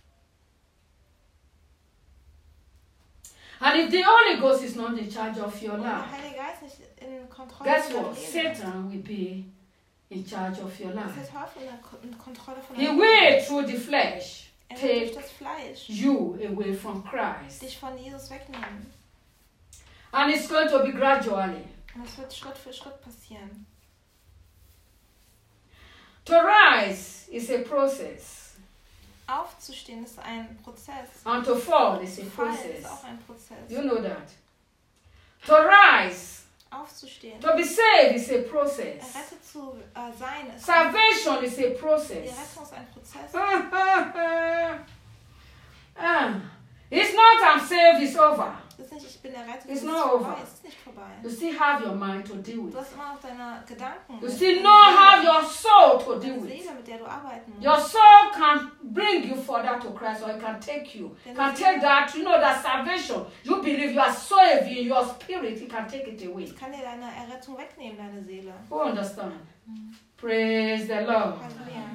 And if the Holy Ghost is not in charge of your Wenn der life, Heilige Geist nicht in Kontrolle guess von deinem what? Leben ist, Satan will be in charge of your ist life. der Teufel in der Ko- in Kontrolle von He deinem will, Leben. through the flesh, Er will durch take das Fleisch you away from Christ. dich von Jesus wegnehmen. And it's going to be gradually. Und es wird Schritt für Schritt passieren. To rise is a process. Aufzustehen ist ein Prozess. And to fall is a Fallen ist process. auch ein Prozess. You know that. To rise, Aufzustehen. to be saved is a process. Errettet zu äh, sein ist ein Salvation is a Die process. Rettung ist ein Prozess. Ah, it's not I'm saved, it's over. Es ist nicht, ich bin errettet, It's es ist not vorbei. over. Es ist nicht vorbei. You still have your mind to deal Du with. hast immer noch deine Gedanken. You deine still Seele, know have your soul to deal deine with. Seele, mit der du arbeiten musst. Your soul can bring you further to Christ, or it can take you. Can take that, you know, that salvation. You believe you are saved in your spirit, He can take it away. Ich kann dir deine Errettung wegnehmen, deine Seele. Who understand? Praise the Lord. Halleluja.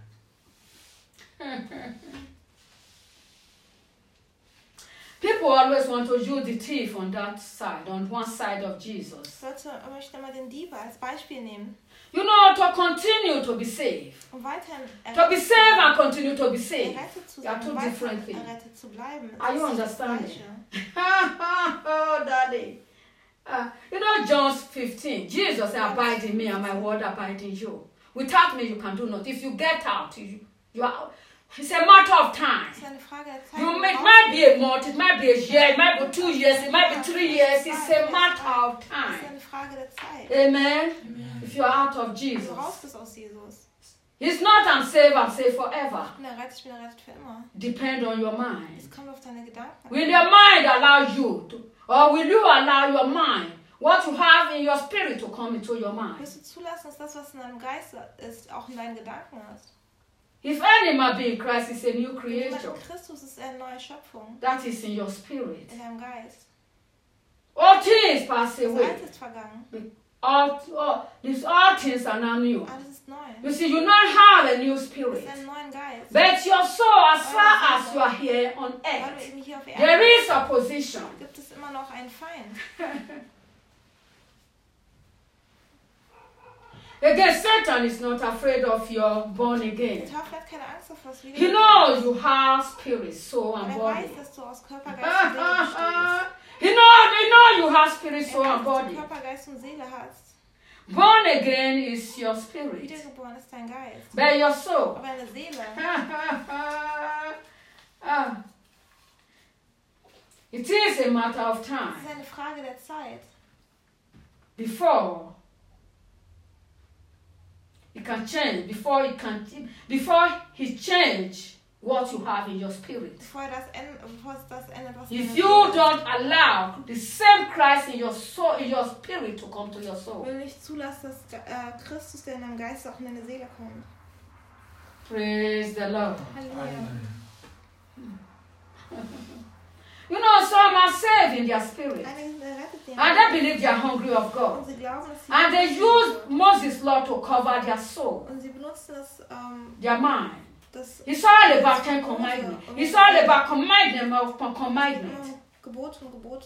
People always want to use the thief on that side, on one side of Jesus. Leute möchten immer den Dieb als Beispiel nehmen. You know, to continue to be saved. Um weiterhin To be errettet, saved and continue to be saved. errettet zu They are sein, two um weiterhin different things. errettet zu bleiben. Es Are you ist nicht das understanding? Gleiche. Oh, Daddy. Uh, you know, John fifteen, Jesus said, abide in me and my word abide in you. Without me, you can do nothing. If you get out, you, you are, it's a matter of time. Es ist eine Frage der Zeit. You may, it might be a month, it might be a year, it might be two years, it might be three years. It's a matter of Es ist time. eine Frage der Zeit. Amen. If you are out of Wenn Jesus. du raus bist aus Jesus. It's not I'm saved, I'm saved forever. Ich bin errettet, ich bin errettet für immer. Depend on your mind. Es kommt auf deine Gedanken. Will your mind allow you to, or will you allow your mind, what you have in your spirit to come into your mind? Wirst du zulassen, dass das, was in deinem Geist ist, auch in deinen Gedanken ist? If any man be in Christ, is a new Wenn jemand creation. in Christus ist, er eine neue Schöpfung. That is in your spirit. In deinem Geist. All things pass Das away. Alte ist vergangen. All, all, these all things are now new. Alles ist neu. You see, you now have a new Du spirit. hast einen neuen Geist. But your soul, as far as you are here on Weil du earth, eben hier auf there Erden is opposition. bist, gibt es immer noch einen Feind. Again, Satan is not afraid of your born again. Der Teufel hat keine Angst davor, dass du He wieder knows you have spirit, soul, Und and er body. weiß, dass du aus Körper, Geist und Seele bestehst. He knows, he knows you have spirit, soul, Er and weiß, dass du body. Körper, Geist und Seele hast. Born again is your spirit, Wiedergeboren ist dein Geist. but your soul. Aber deine Seele, Ah. It is a matter of es time ist eine Frage der Zeit. before it can change, before it can, before he change what you have in your spirit. Bevor, das änd- bevor es das ändert, was If in you deiner Seele don't allow the same Christ in your soul, in your spirit to come to your ist. soul. Wenn du nicht zulässt, dass äh, Christus, der in deinem Geist auch in deine Seele kommt. Praise the Lord. Halleluja. You know, some are saved in their spirit. Einige sind errettet, die And they believe they are hungry of und God. sie glauben, dass sie And they use Moses' law to cover their soul, und sie benutzen das, ähm, their mind. das It's all about Ten Commandments. It's all about commandment of commandment. ähm, Gebot und Gebot.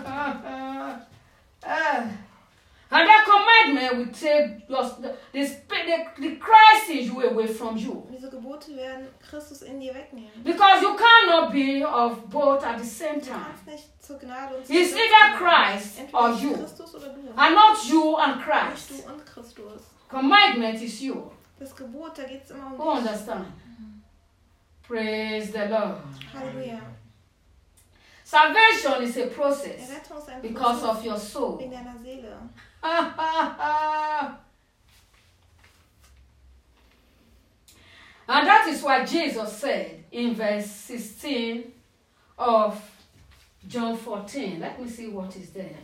Uh, and that commandment will take just the, the, sp- the, the Christ in you away from you. Diese Gebote werden Christus in dir wegnehmen. Because you cannot be of both at the same Du time. kannst nicht zur Gnade und It's zur either Gnade Christ Entweder or ist you. Christus oder du. And not you and Nicht Christ. du und Christus. Commandment is you. Das Gebot, da geht es immer um Who dich. understand? Praise the Lord. Halleluja. Salvation is a process Errettung ist ein because Prozess of your soul. wegen deiner Seele. And that is why Jesus said in verse sixteen of John fourteen. Let me see what is there.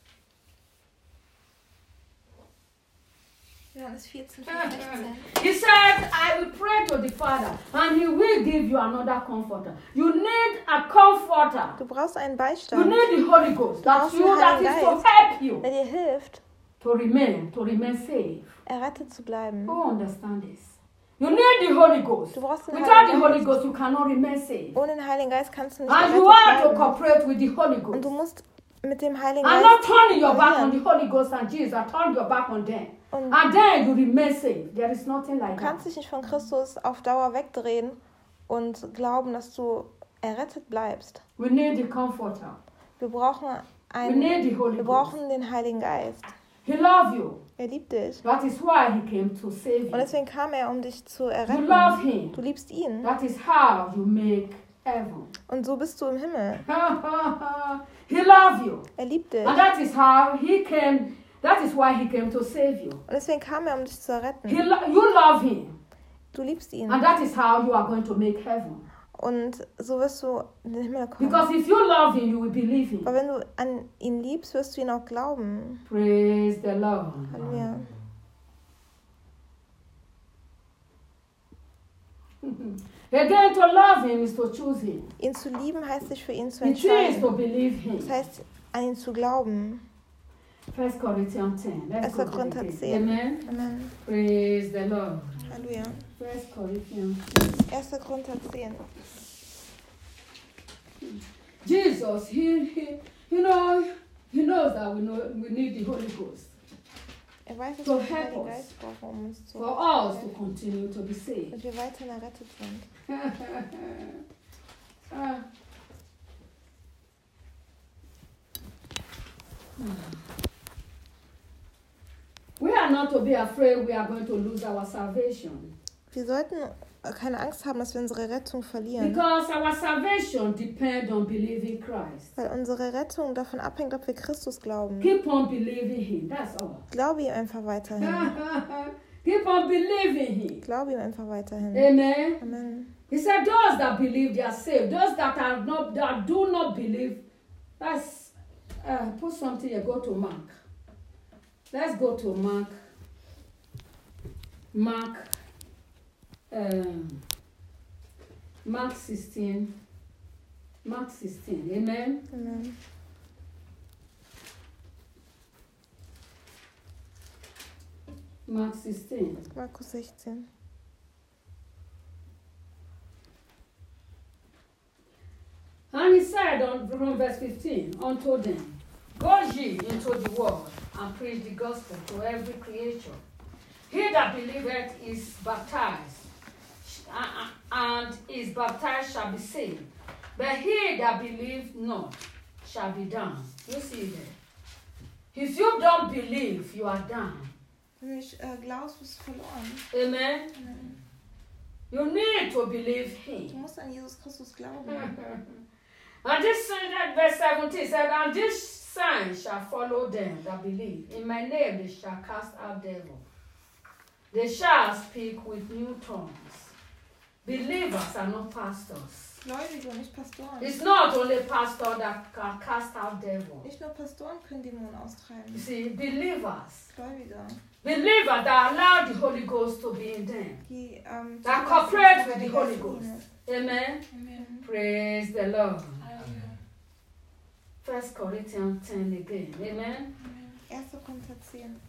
Johannes fourteen, Vers sechzehn. He said, I will pray to the Father, and He will give you another comforter. You need a comforter. Du brauchst einen You Beistand, need the Holy Ghost. That's brauchst you den that Heiligen is to Geist. help you der dir hilft, to remain, to remain safe. errettet zu bleiben. Who understand this? You need the Holy Ghost. Du brauchst den Without the Heiligen Holy Geist. Ghost, you cannot remain safe. Ohne den Heiligen Geist kannst du nicht And you errettet are to bleiben. cooperate with the Holy Und du Ghost. musst mit dem Heiligen And not Geist turning your back on kooperieren. the Holy Ghost and Jesus, turn your back on them. Und And then you remain safe. There is nothing du like that. kannst dich nicht von Christus auf Dauer wegdrehen und glauben, dass du errettet bleibst. We need the comforter. Wir brauchen We ein, need the Holy wir Ghost. brauchen den Heiligen Geist. He loves you. Er liebt dich. That is why he came to save Und you. deswegen kam er, um dich zu You love erretten. him. Du liebst ihn. That is how you make heaven. Und so bist du im Himmel. He loves you. Er liebt dich. And that is how he came. That is why he came to save you. Und deswegen kam er, um dich zu He erretten. lo- you love him. Du liebst ihn. And that is how you are going to make heaven. Und so wirst du in den Himmel kommen. Because if you love him, you will believe him. Aber wenn du an ihn liebst, wirst du ihn auch glauben. Praise the Lord. Halleluja. Again, to love him is to choose him. Ihn zu lieben heißt sich für ihn zu He choose to entscheiden. believe him. Das heißt, an ihn zu glauben. First Corinthians ten. Let's go Erster to Korinther it zehn. again. Amen. Amen. Praise the Lord. Halleluja. First Corinthians. Erster Korinther zehn. Jesus, he, he, you know, he knows that we know we need the Holy Ghost Er weiß, dass So wir den help Heiligen us. Geist brauchen, um uns zu for us to continue to be saved. damit wir weiterhin errettet sind. Ah. We are not to be afraid we are going to lose our salvation. Wir sollten keine Angst haben, dass wir unsere Rettung verlieren. Because our salvation depends on believing Christ. Weil unsere Rettung davon abhängt, ob wir Christus glauben. Keep on believing him, that's all. Glaube ihm einfach weiterhin. Keep on believing him. Glaube ihm einfach weiterhin. Amen. Amen. He said, those that believe they are saved. Those that are not, that do not believe, that's, uh, put something here, go to Mark. Let's go to Mark. Mark, um, Mark sixteen. Mark sixteen, amen. Amen. Mark sixteen. Markus sechzehn. And he said on from verse fifteen, unto them, go ye into the world and preach the gospel to every creature. He that believeth is baptized, uh, and is baptized shall be saved. But he that believe not shall be damned. You see there. If you don't believe, you are damned. Wenn du nicht äh, glaubst, bist du verloren. Amen. Amen. You need to believe Du him. musst an Jesus Christus glauben. And this uh, verse seventeen said, and this sign shall follow them that believe. In my name they shall cast out devils. They shall speak with new tongues. Believers are not pastors. Gläubige und nicht Pastoren. It's not only pastor that can cast out devils. Nicht nur Pastoren können Dämonen You austreiben. see, believers. Gläubige, Believers that allow the Holy Ghost to be in them. die ähm, That zulassen, cooperate dass with der the Heilige Holy Geist Ghost. in ihnen ist. Amen. Amen. Praise the Lord. Hallelujah. First Corinthians ten again. Amen. Erster Korinther zehn.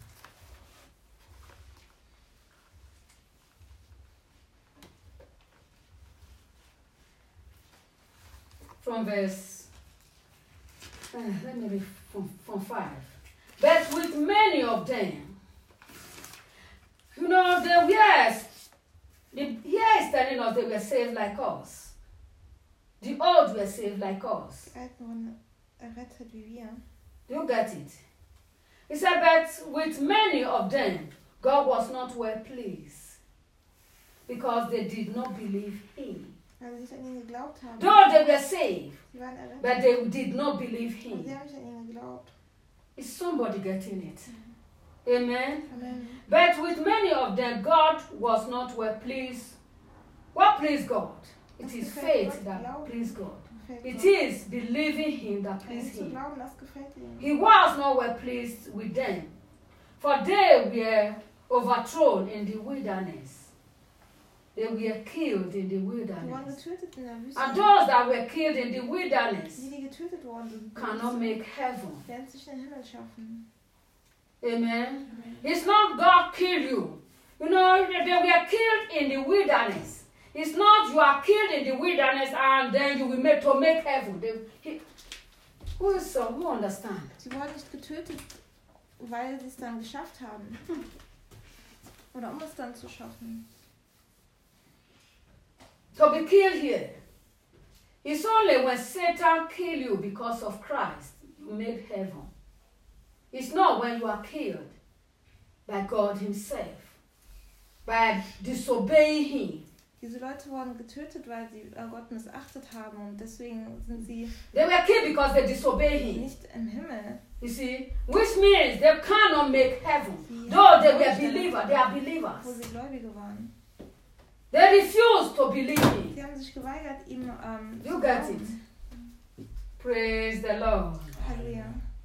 From verse, uh, let me read from, from five. But with many of them, you know, the yes, the here is telling us they were saved like us. The old were saved like us. Die Alten wurden errettet wie wir. You get it? He said, but with many of them, God was not well pleased because they did not believe him. Weil sie nicht an ihn geglaubt haben. Though they were saved, Sie waren errettet. but they did not believe Aber sie him. haben nicht an ihn geglaubt. Is somebody getting it? Amen. Amen. But with many of them, God was not well pleased. What pleased God? It is faith that pleased God. Gefällt It Gott. is believing him that An ihn pleased zu him. glauben, das gefällt ihm. He was not well pleased with them, for they were overthrown in the wilderness. They were killed in the Die wurden wilderness. getötet in der And Wüste. those that were killed in the wilderness Die, die getötet worden sind, cannot make heaven. werden sich den Himmel schaffen. Amen. It's not God kill you. You know, they were killed in the wilderness. It's not you are killed in the wilderness and then you will make to make heaven. They, he, who is so who understand? Sie wurden nicht getötet, weil sie es dann geschafft haben. Oder um es dann zu schaffen. To be killed here. It's only when Satan kill you because of Christ. make heaven. It's not when you are killed by God himself, by disobeying him. Diese Leute wurden getötet, weil sie äh, Gott missachtet haben und deswegen sind sie They were killed because they disobeyed him. nicht im Himmel. You see, which means they cannot make heaven. Sie Though they were haben believers, they are wo believers. sie Gläubige waren. They refused to believe him. Sie haben sich geweigert, ihm ähm, You zu get glauben. Praise the Lord. Halleluja.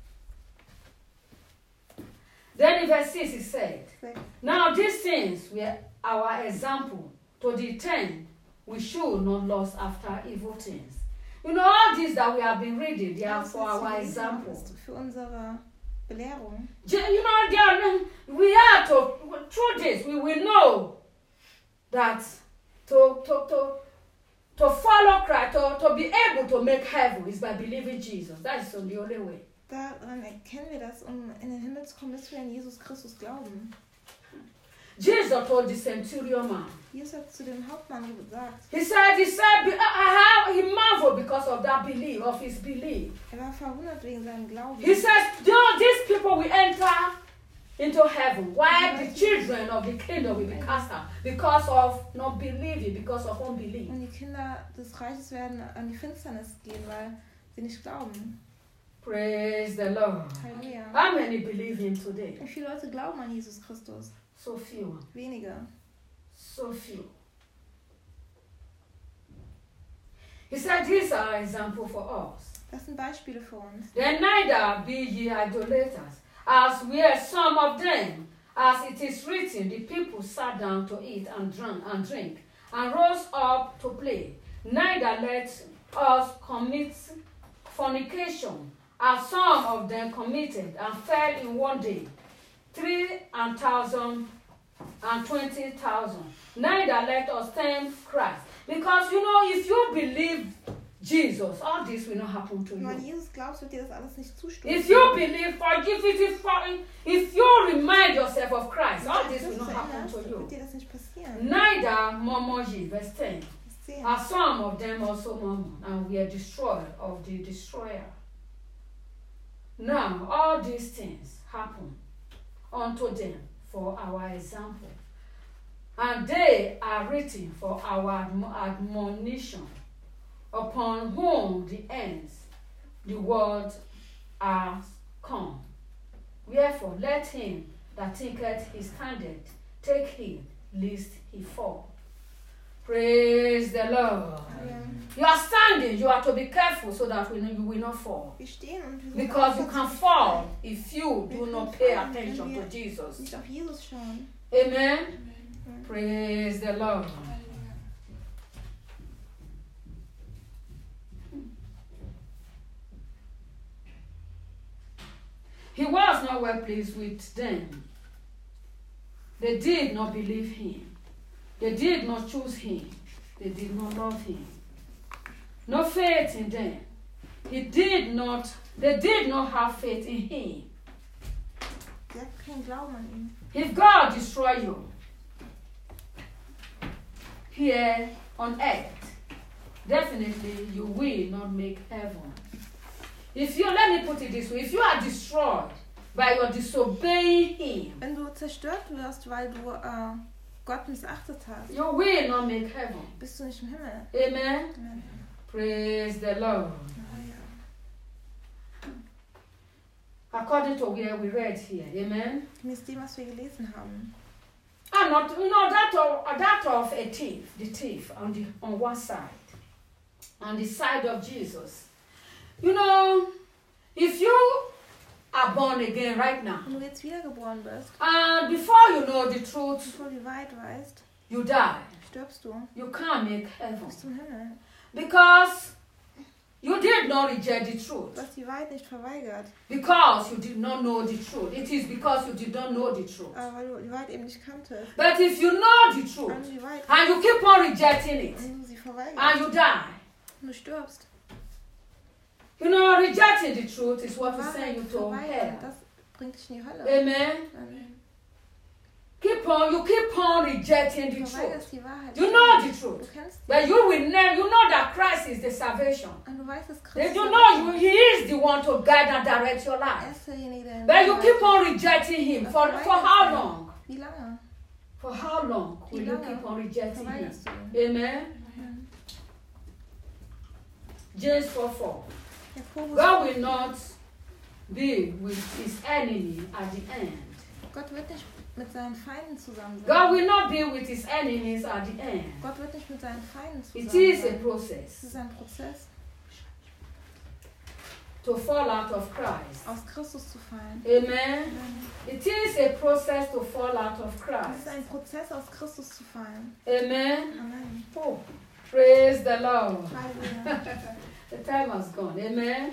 Then in verse six it said, Sechs. now these things were our example to the ten we should not lust after evil things. You know, all these that we have been reading, they are Das, for was wir our gelesen haben, example. ist für unsere Belehrung. You know, they are, we are to, through this, we will know that to, to, to, to follow Christ, to, to be able to make heaven is by believing Jesus. That is the only way. Daran erkennen wir das, um in den Himmel zu kommen, müssen wir an Jesus Christus glauben. Jesus told the centurion man. Jesus hat zu dem Hauptmann gesagt, He said, he said, I have, he marveled because of that belief, of his belief. er war verwundert wegen seinem Glauben. He says, though these people will enter into heaven, while the children of the kingdom will be cast out because of not believing, because of unbelief. Und die Kinder des Reiches werden an die Finsternis gehen, weil sie nicht glauben. Praise the Lord. Halleluja. How many believe him today? Wie viele Leute glauben an Jesus Christus? So few. Wenige. So few. He said, these are examples for us. Das sind Beispiele für uns. Then neither be ye idolaters, as were some of them, as it is written, the people sat down to eat and drank and drink, and rose up to play. Neither let us commit fornication, as some of them committed, and fell in one day, three and thousand and twenty thousand. Neither let us tempt Christ. Because you know, if you believe Jesus, all this will not happen to Wenn du an you. Jesus glaubst, wird dir das alles nicht zustimmen. If you believe, forgive it, if, if you remind yourself of Christ, all this will not happen to wird you. dir das nicht passieren. Neither murmur ye, verse ten, Das sehen. as some of them also murmured, and were destroyed of the destroyer. Now, all these things happen unto them for our example, and they are written for our admo- admonition, upon whom the ends the world are come. Wherefore, let him that thinketh he standeth take heed lest he fall. Praise the Lord. Ja. You are standing, you are to be careful so that we know you will not fall. Wir stehen und wir sind Because you aufmerksam, can fall if you do not pay attention to Jesus. nicht auf Jesus schauen. Amen. Praise the Lord. He was not well pleased with them. They did not believe him. They did not choose him. They did not love him. No faith in them. He did not, they did not have faith in him. Sie hat keinen Glauben an ihn. If God destroy you here on earth, definitely you will not make heaven. If you, let me put it this way, if you are destroyed by your disobeying him, Wenn du zerstört wirst, weil du äh, Gott missachtet hast, you will not make heaven. bist du nicht im Himmel. Amen. Amen. Praise the Lord. According to where we read here, amen. Gemäß dem, was wir gelesen haben. I'm not, you know, that of, that of a thief, the thief on the on one side, on the side of Jesus. You know, if you are born again right now, Wenn du jetzt wiedergeboren bist, and before you know the truth, bevor du die Wahrheit weißt, you die. stirbst du. You can't make heaven Bist du im Himmel. because you did not reject the truth. Du hast die Wahrheit nicht verweigert. Because you did not know the truth. It is because you did not know the truth. Aber weil du die Wahrheit eben nicht kanntest. But if you know the Wenn truth du die Wahrheit and you keep on rejecting it und du sie and verweigerst you die, und du stirbst, you know, rejecting the truth is what die will send you Wahrheit to verweigern, hell. das bringt dich in die Hölle. Amen. Amen. Keep keep on, you keep on rejecting the Du truth. verweigerst die Wahrheit. You know the Du truth. kennst die. But you will never, you know that Christ is the salvation. Und du weißt, dass Then Christus you der know Rettung you, ist. He is the one to guide and direct your Er life. ist derjenige, der But you den keep leitet. on rejecting Him. For, for how long? Wie lange? For how long will Wie you lange keep on rejecting Him? verweigerst du ihn? Amen. James four four. Jakobus, God will not be with His enemy at the end. Gott wird nicht mit seinen Feinden zusammen sein. God will not be with His enemies at the end. Gott wird nicht mit seinen Feinden It zusammen is a sein. Es process ist ein Prozess, to fall out of Christ. aus Christus zu fallen. Amen. It is a process to fall out of Es ist Christ. ein Prozess, aus Christus zu fallen. Amen. Amen. Oh, praise the Lord. Halleluja. The time has gone. Amen.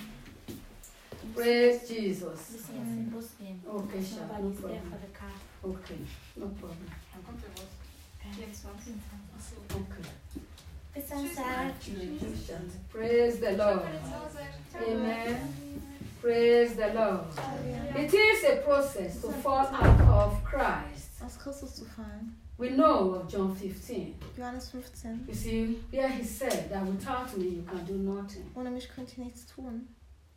Praise Jesus. Wir müssen jetzt den Bus nehmen. Okay, sure. Aber No die ist der problem. volle Karte. Okay, no problem. Dann kommt der Bus. vierundzwanzig. Achso. Okay. Bis dann, Sarah. Praise the Lord. Amen. Praise the Lord. It is a process to fall out of Christ. Aus Christus zu fallen. We know of John fifteen. Johannes fünfzehn. You see, where he said that without me you can do nothing. Ohne mich könnt ihr nichts tun.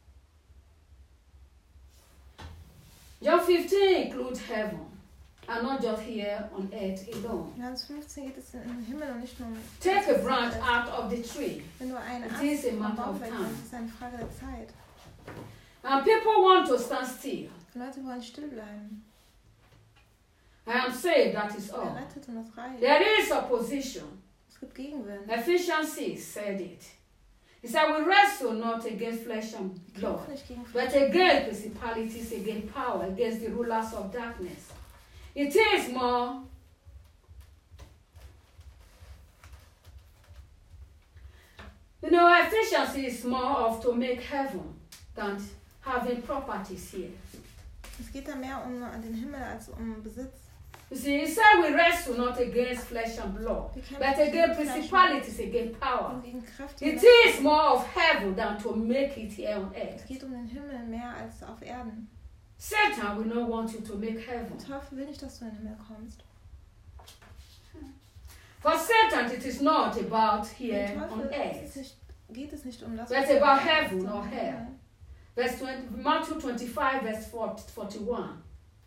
John fifteen includes heaven, and not just here on earth alone. Johannes fünfzehn geht es in den Himmel und nicht nur um. Take a branch out of the tree, Wenn du einen It Ast is a vom matter Baum of wegnimmst, time. ist es eine Frage der Zeit. and people want to stand still. Die Leute wollen still bleiben. I am saved, that is Er all. rettet und das reicht. There is opposition. Es gibt Gegenwind. Ephesians six said it. He said, we wrestle not against flesh and Wir blood, kämpfen nicht gegen but Fleisch. against principalities, against power, against the rulers of darkness. It is more You know, efficiency is more of to make heaven than having properties here. Es geht da mehr um den Himmel als um Besitz. You see, he said we wrestle not against flesh and blood, Wir kämpfen but nicht against gegen Fleisch principalities, against und power. und gegen Kräfte. It Es is more of heaven than to make it here on earth. geht um den Himmel mehr als auf Erden. Satan will not want you to make heaven. Der Teufel will nicht, dass du in den Himmel kommst. For Satan, it is not about Dem here on Teufel ist es earth. nicht, geht es nicht um das, But was er about macht, heaven sondern or um hell. Himmel. Verse twenty, Matthew twenty-five, verse forty-one.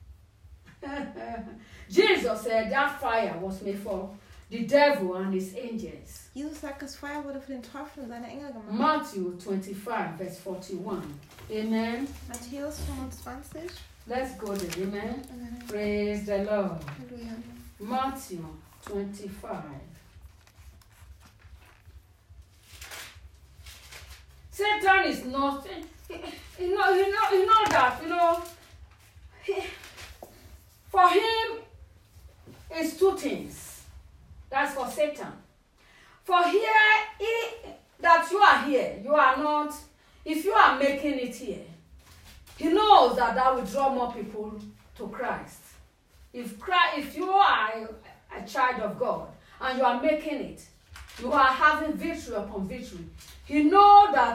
Jesus said that fire was made for the devil and his angels. Jesus sagt, das Feuer wurde für den Teufel und seine Engel gemacht. Matthew twenty-five, verse forty-one. Amen. Matthäus fünfundzwanzig. Let's go there. Amen. Amen. Praise the Lord. Halleluja. Matthew twenty-five. Satan is not, you know, you know, you know that, you know, he, for him, it's two things. That's for Satan. For here, he, that you are here, you are not, if you are making it here, he knows that that will draw more people to Christ. If Christ, if you are a, a child of God and you are making it, you are having victory upon victory. He knows that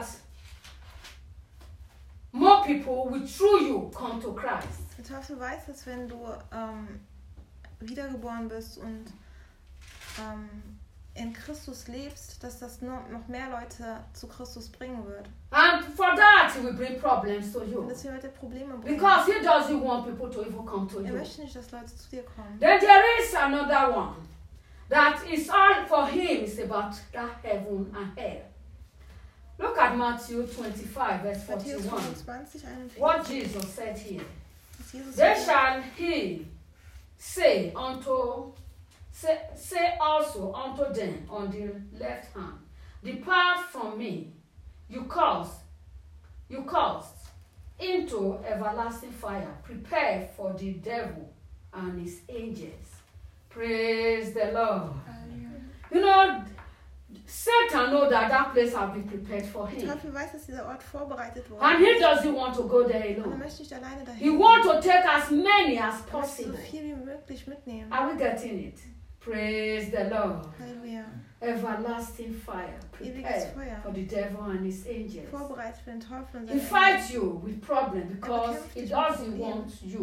more people will through you come to Christ. Der Teufel weiß, dass wenn du ähm, wiedergeboren bist und ähm, in Christus lebst, dass das nur noch mehr Leute zu Christus bringen wird. And for that, he will bring problems to Und you. das wird Probleme bringen. Because he doesn't want people to even come to Er you. möchte nicht, dass Leute zu dir kommen. Then there is another one. That is all for him is about that heaven and hell. Look at Matthew twenty-five, verse Matthäus forty-one. fünfundzwanzig, einundvierzig. What Jesus said here. Was Jesus Then sagt. shall he say unto say, say also unto them on the left hand, depart from me, you cursed, you cursed, into everlasting fire, prepared for the devil and his angels. Praise the Lord. Halleluja. You know, Satan knows that that place has been prepared for Der him. Teufel weiß, dass dieser Ort vorbereitet wurde. And he doesn't want to go there Und er alone. möchte nicht alleine dahin. He wants to take as many as Er möchte so possible. viel wie möglich mitnehmen. Are we getting it? Praise the Lord. Halleluja. Everlasting fire, Ewiges prepared Feuer. for the devil and his angels. Vorbereitet für den Teufel und He seine fights you with problems because kämpft he dich mit doesn't Problemen. want you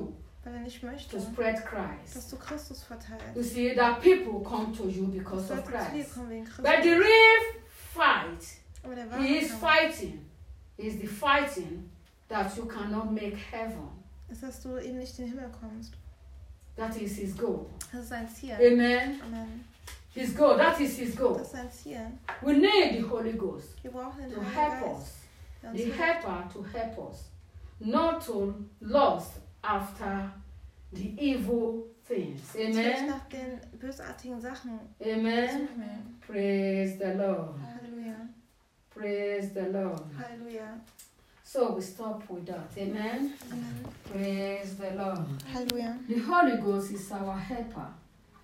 Weil er nicht möchte, to spread dass Christ. du Christus verteilst. You see, that people come to you because Dass of Leute zu dir Christ. kommen wegen Christus. But the real fight, Aber der wahre he is Kampf fighting, is the fighting that you cannot make heaven. ist, dass du eben nicht in den Himmel kommst. That is his goal. Das ist sein Ziel. Amen. Amen. His goal. That is his goal. Das ist sein Ziel. We need the Holy Ghost Wir brauchen den to Heiligen help Geist. us. Der uns The hilft. helper to help us. Not to lust after the evil things. Uns nicht Amen. nach den bösartigen Sachen Amen. suchen. Praise the Lord. Halleluja. Praise the Lord. Halleluja. So we stop with that. Amen. Amen. Praise the Lord. Halleluja. The Holy Ghost is our helper.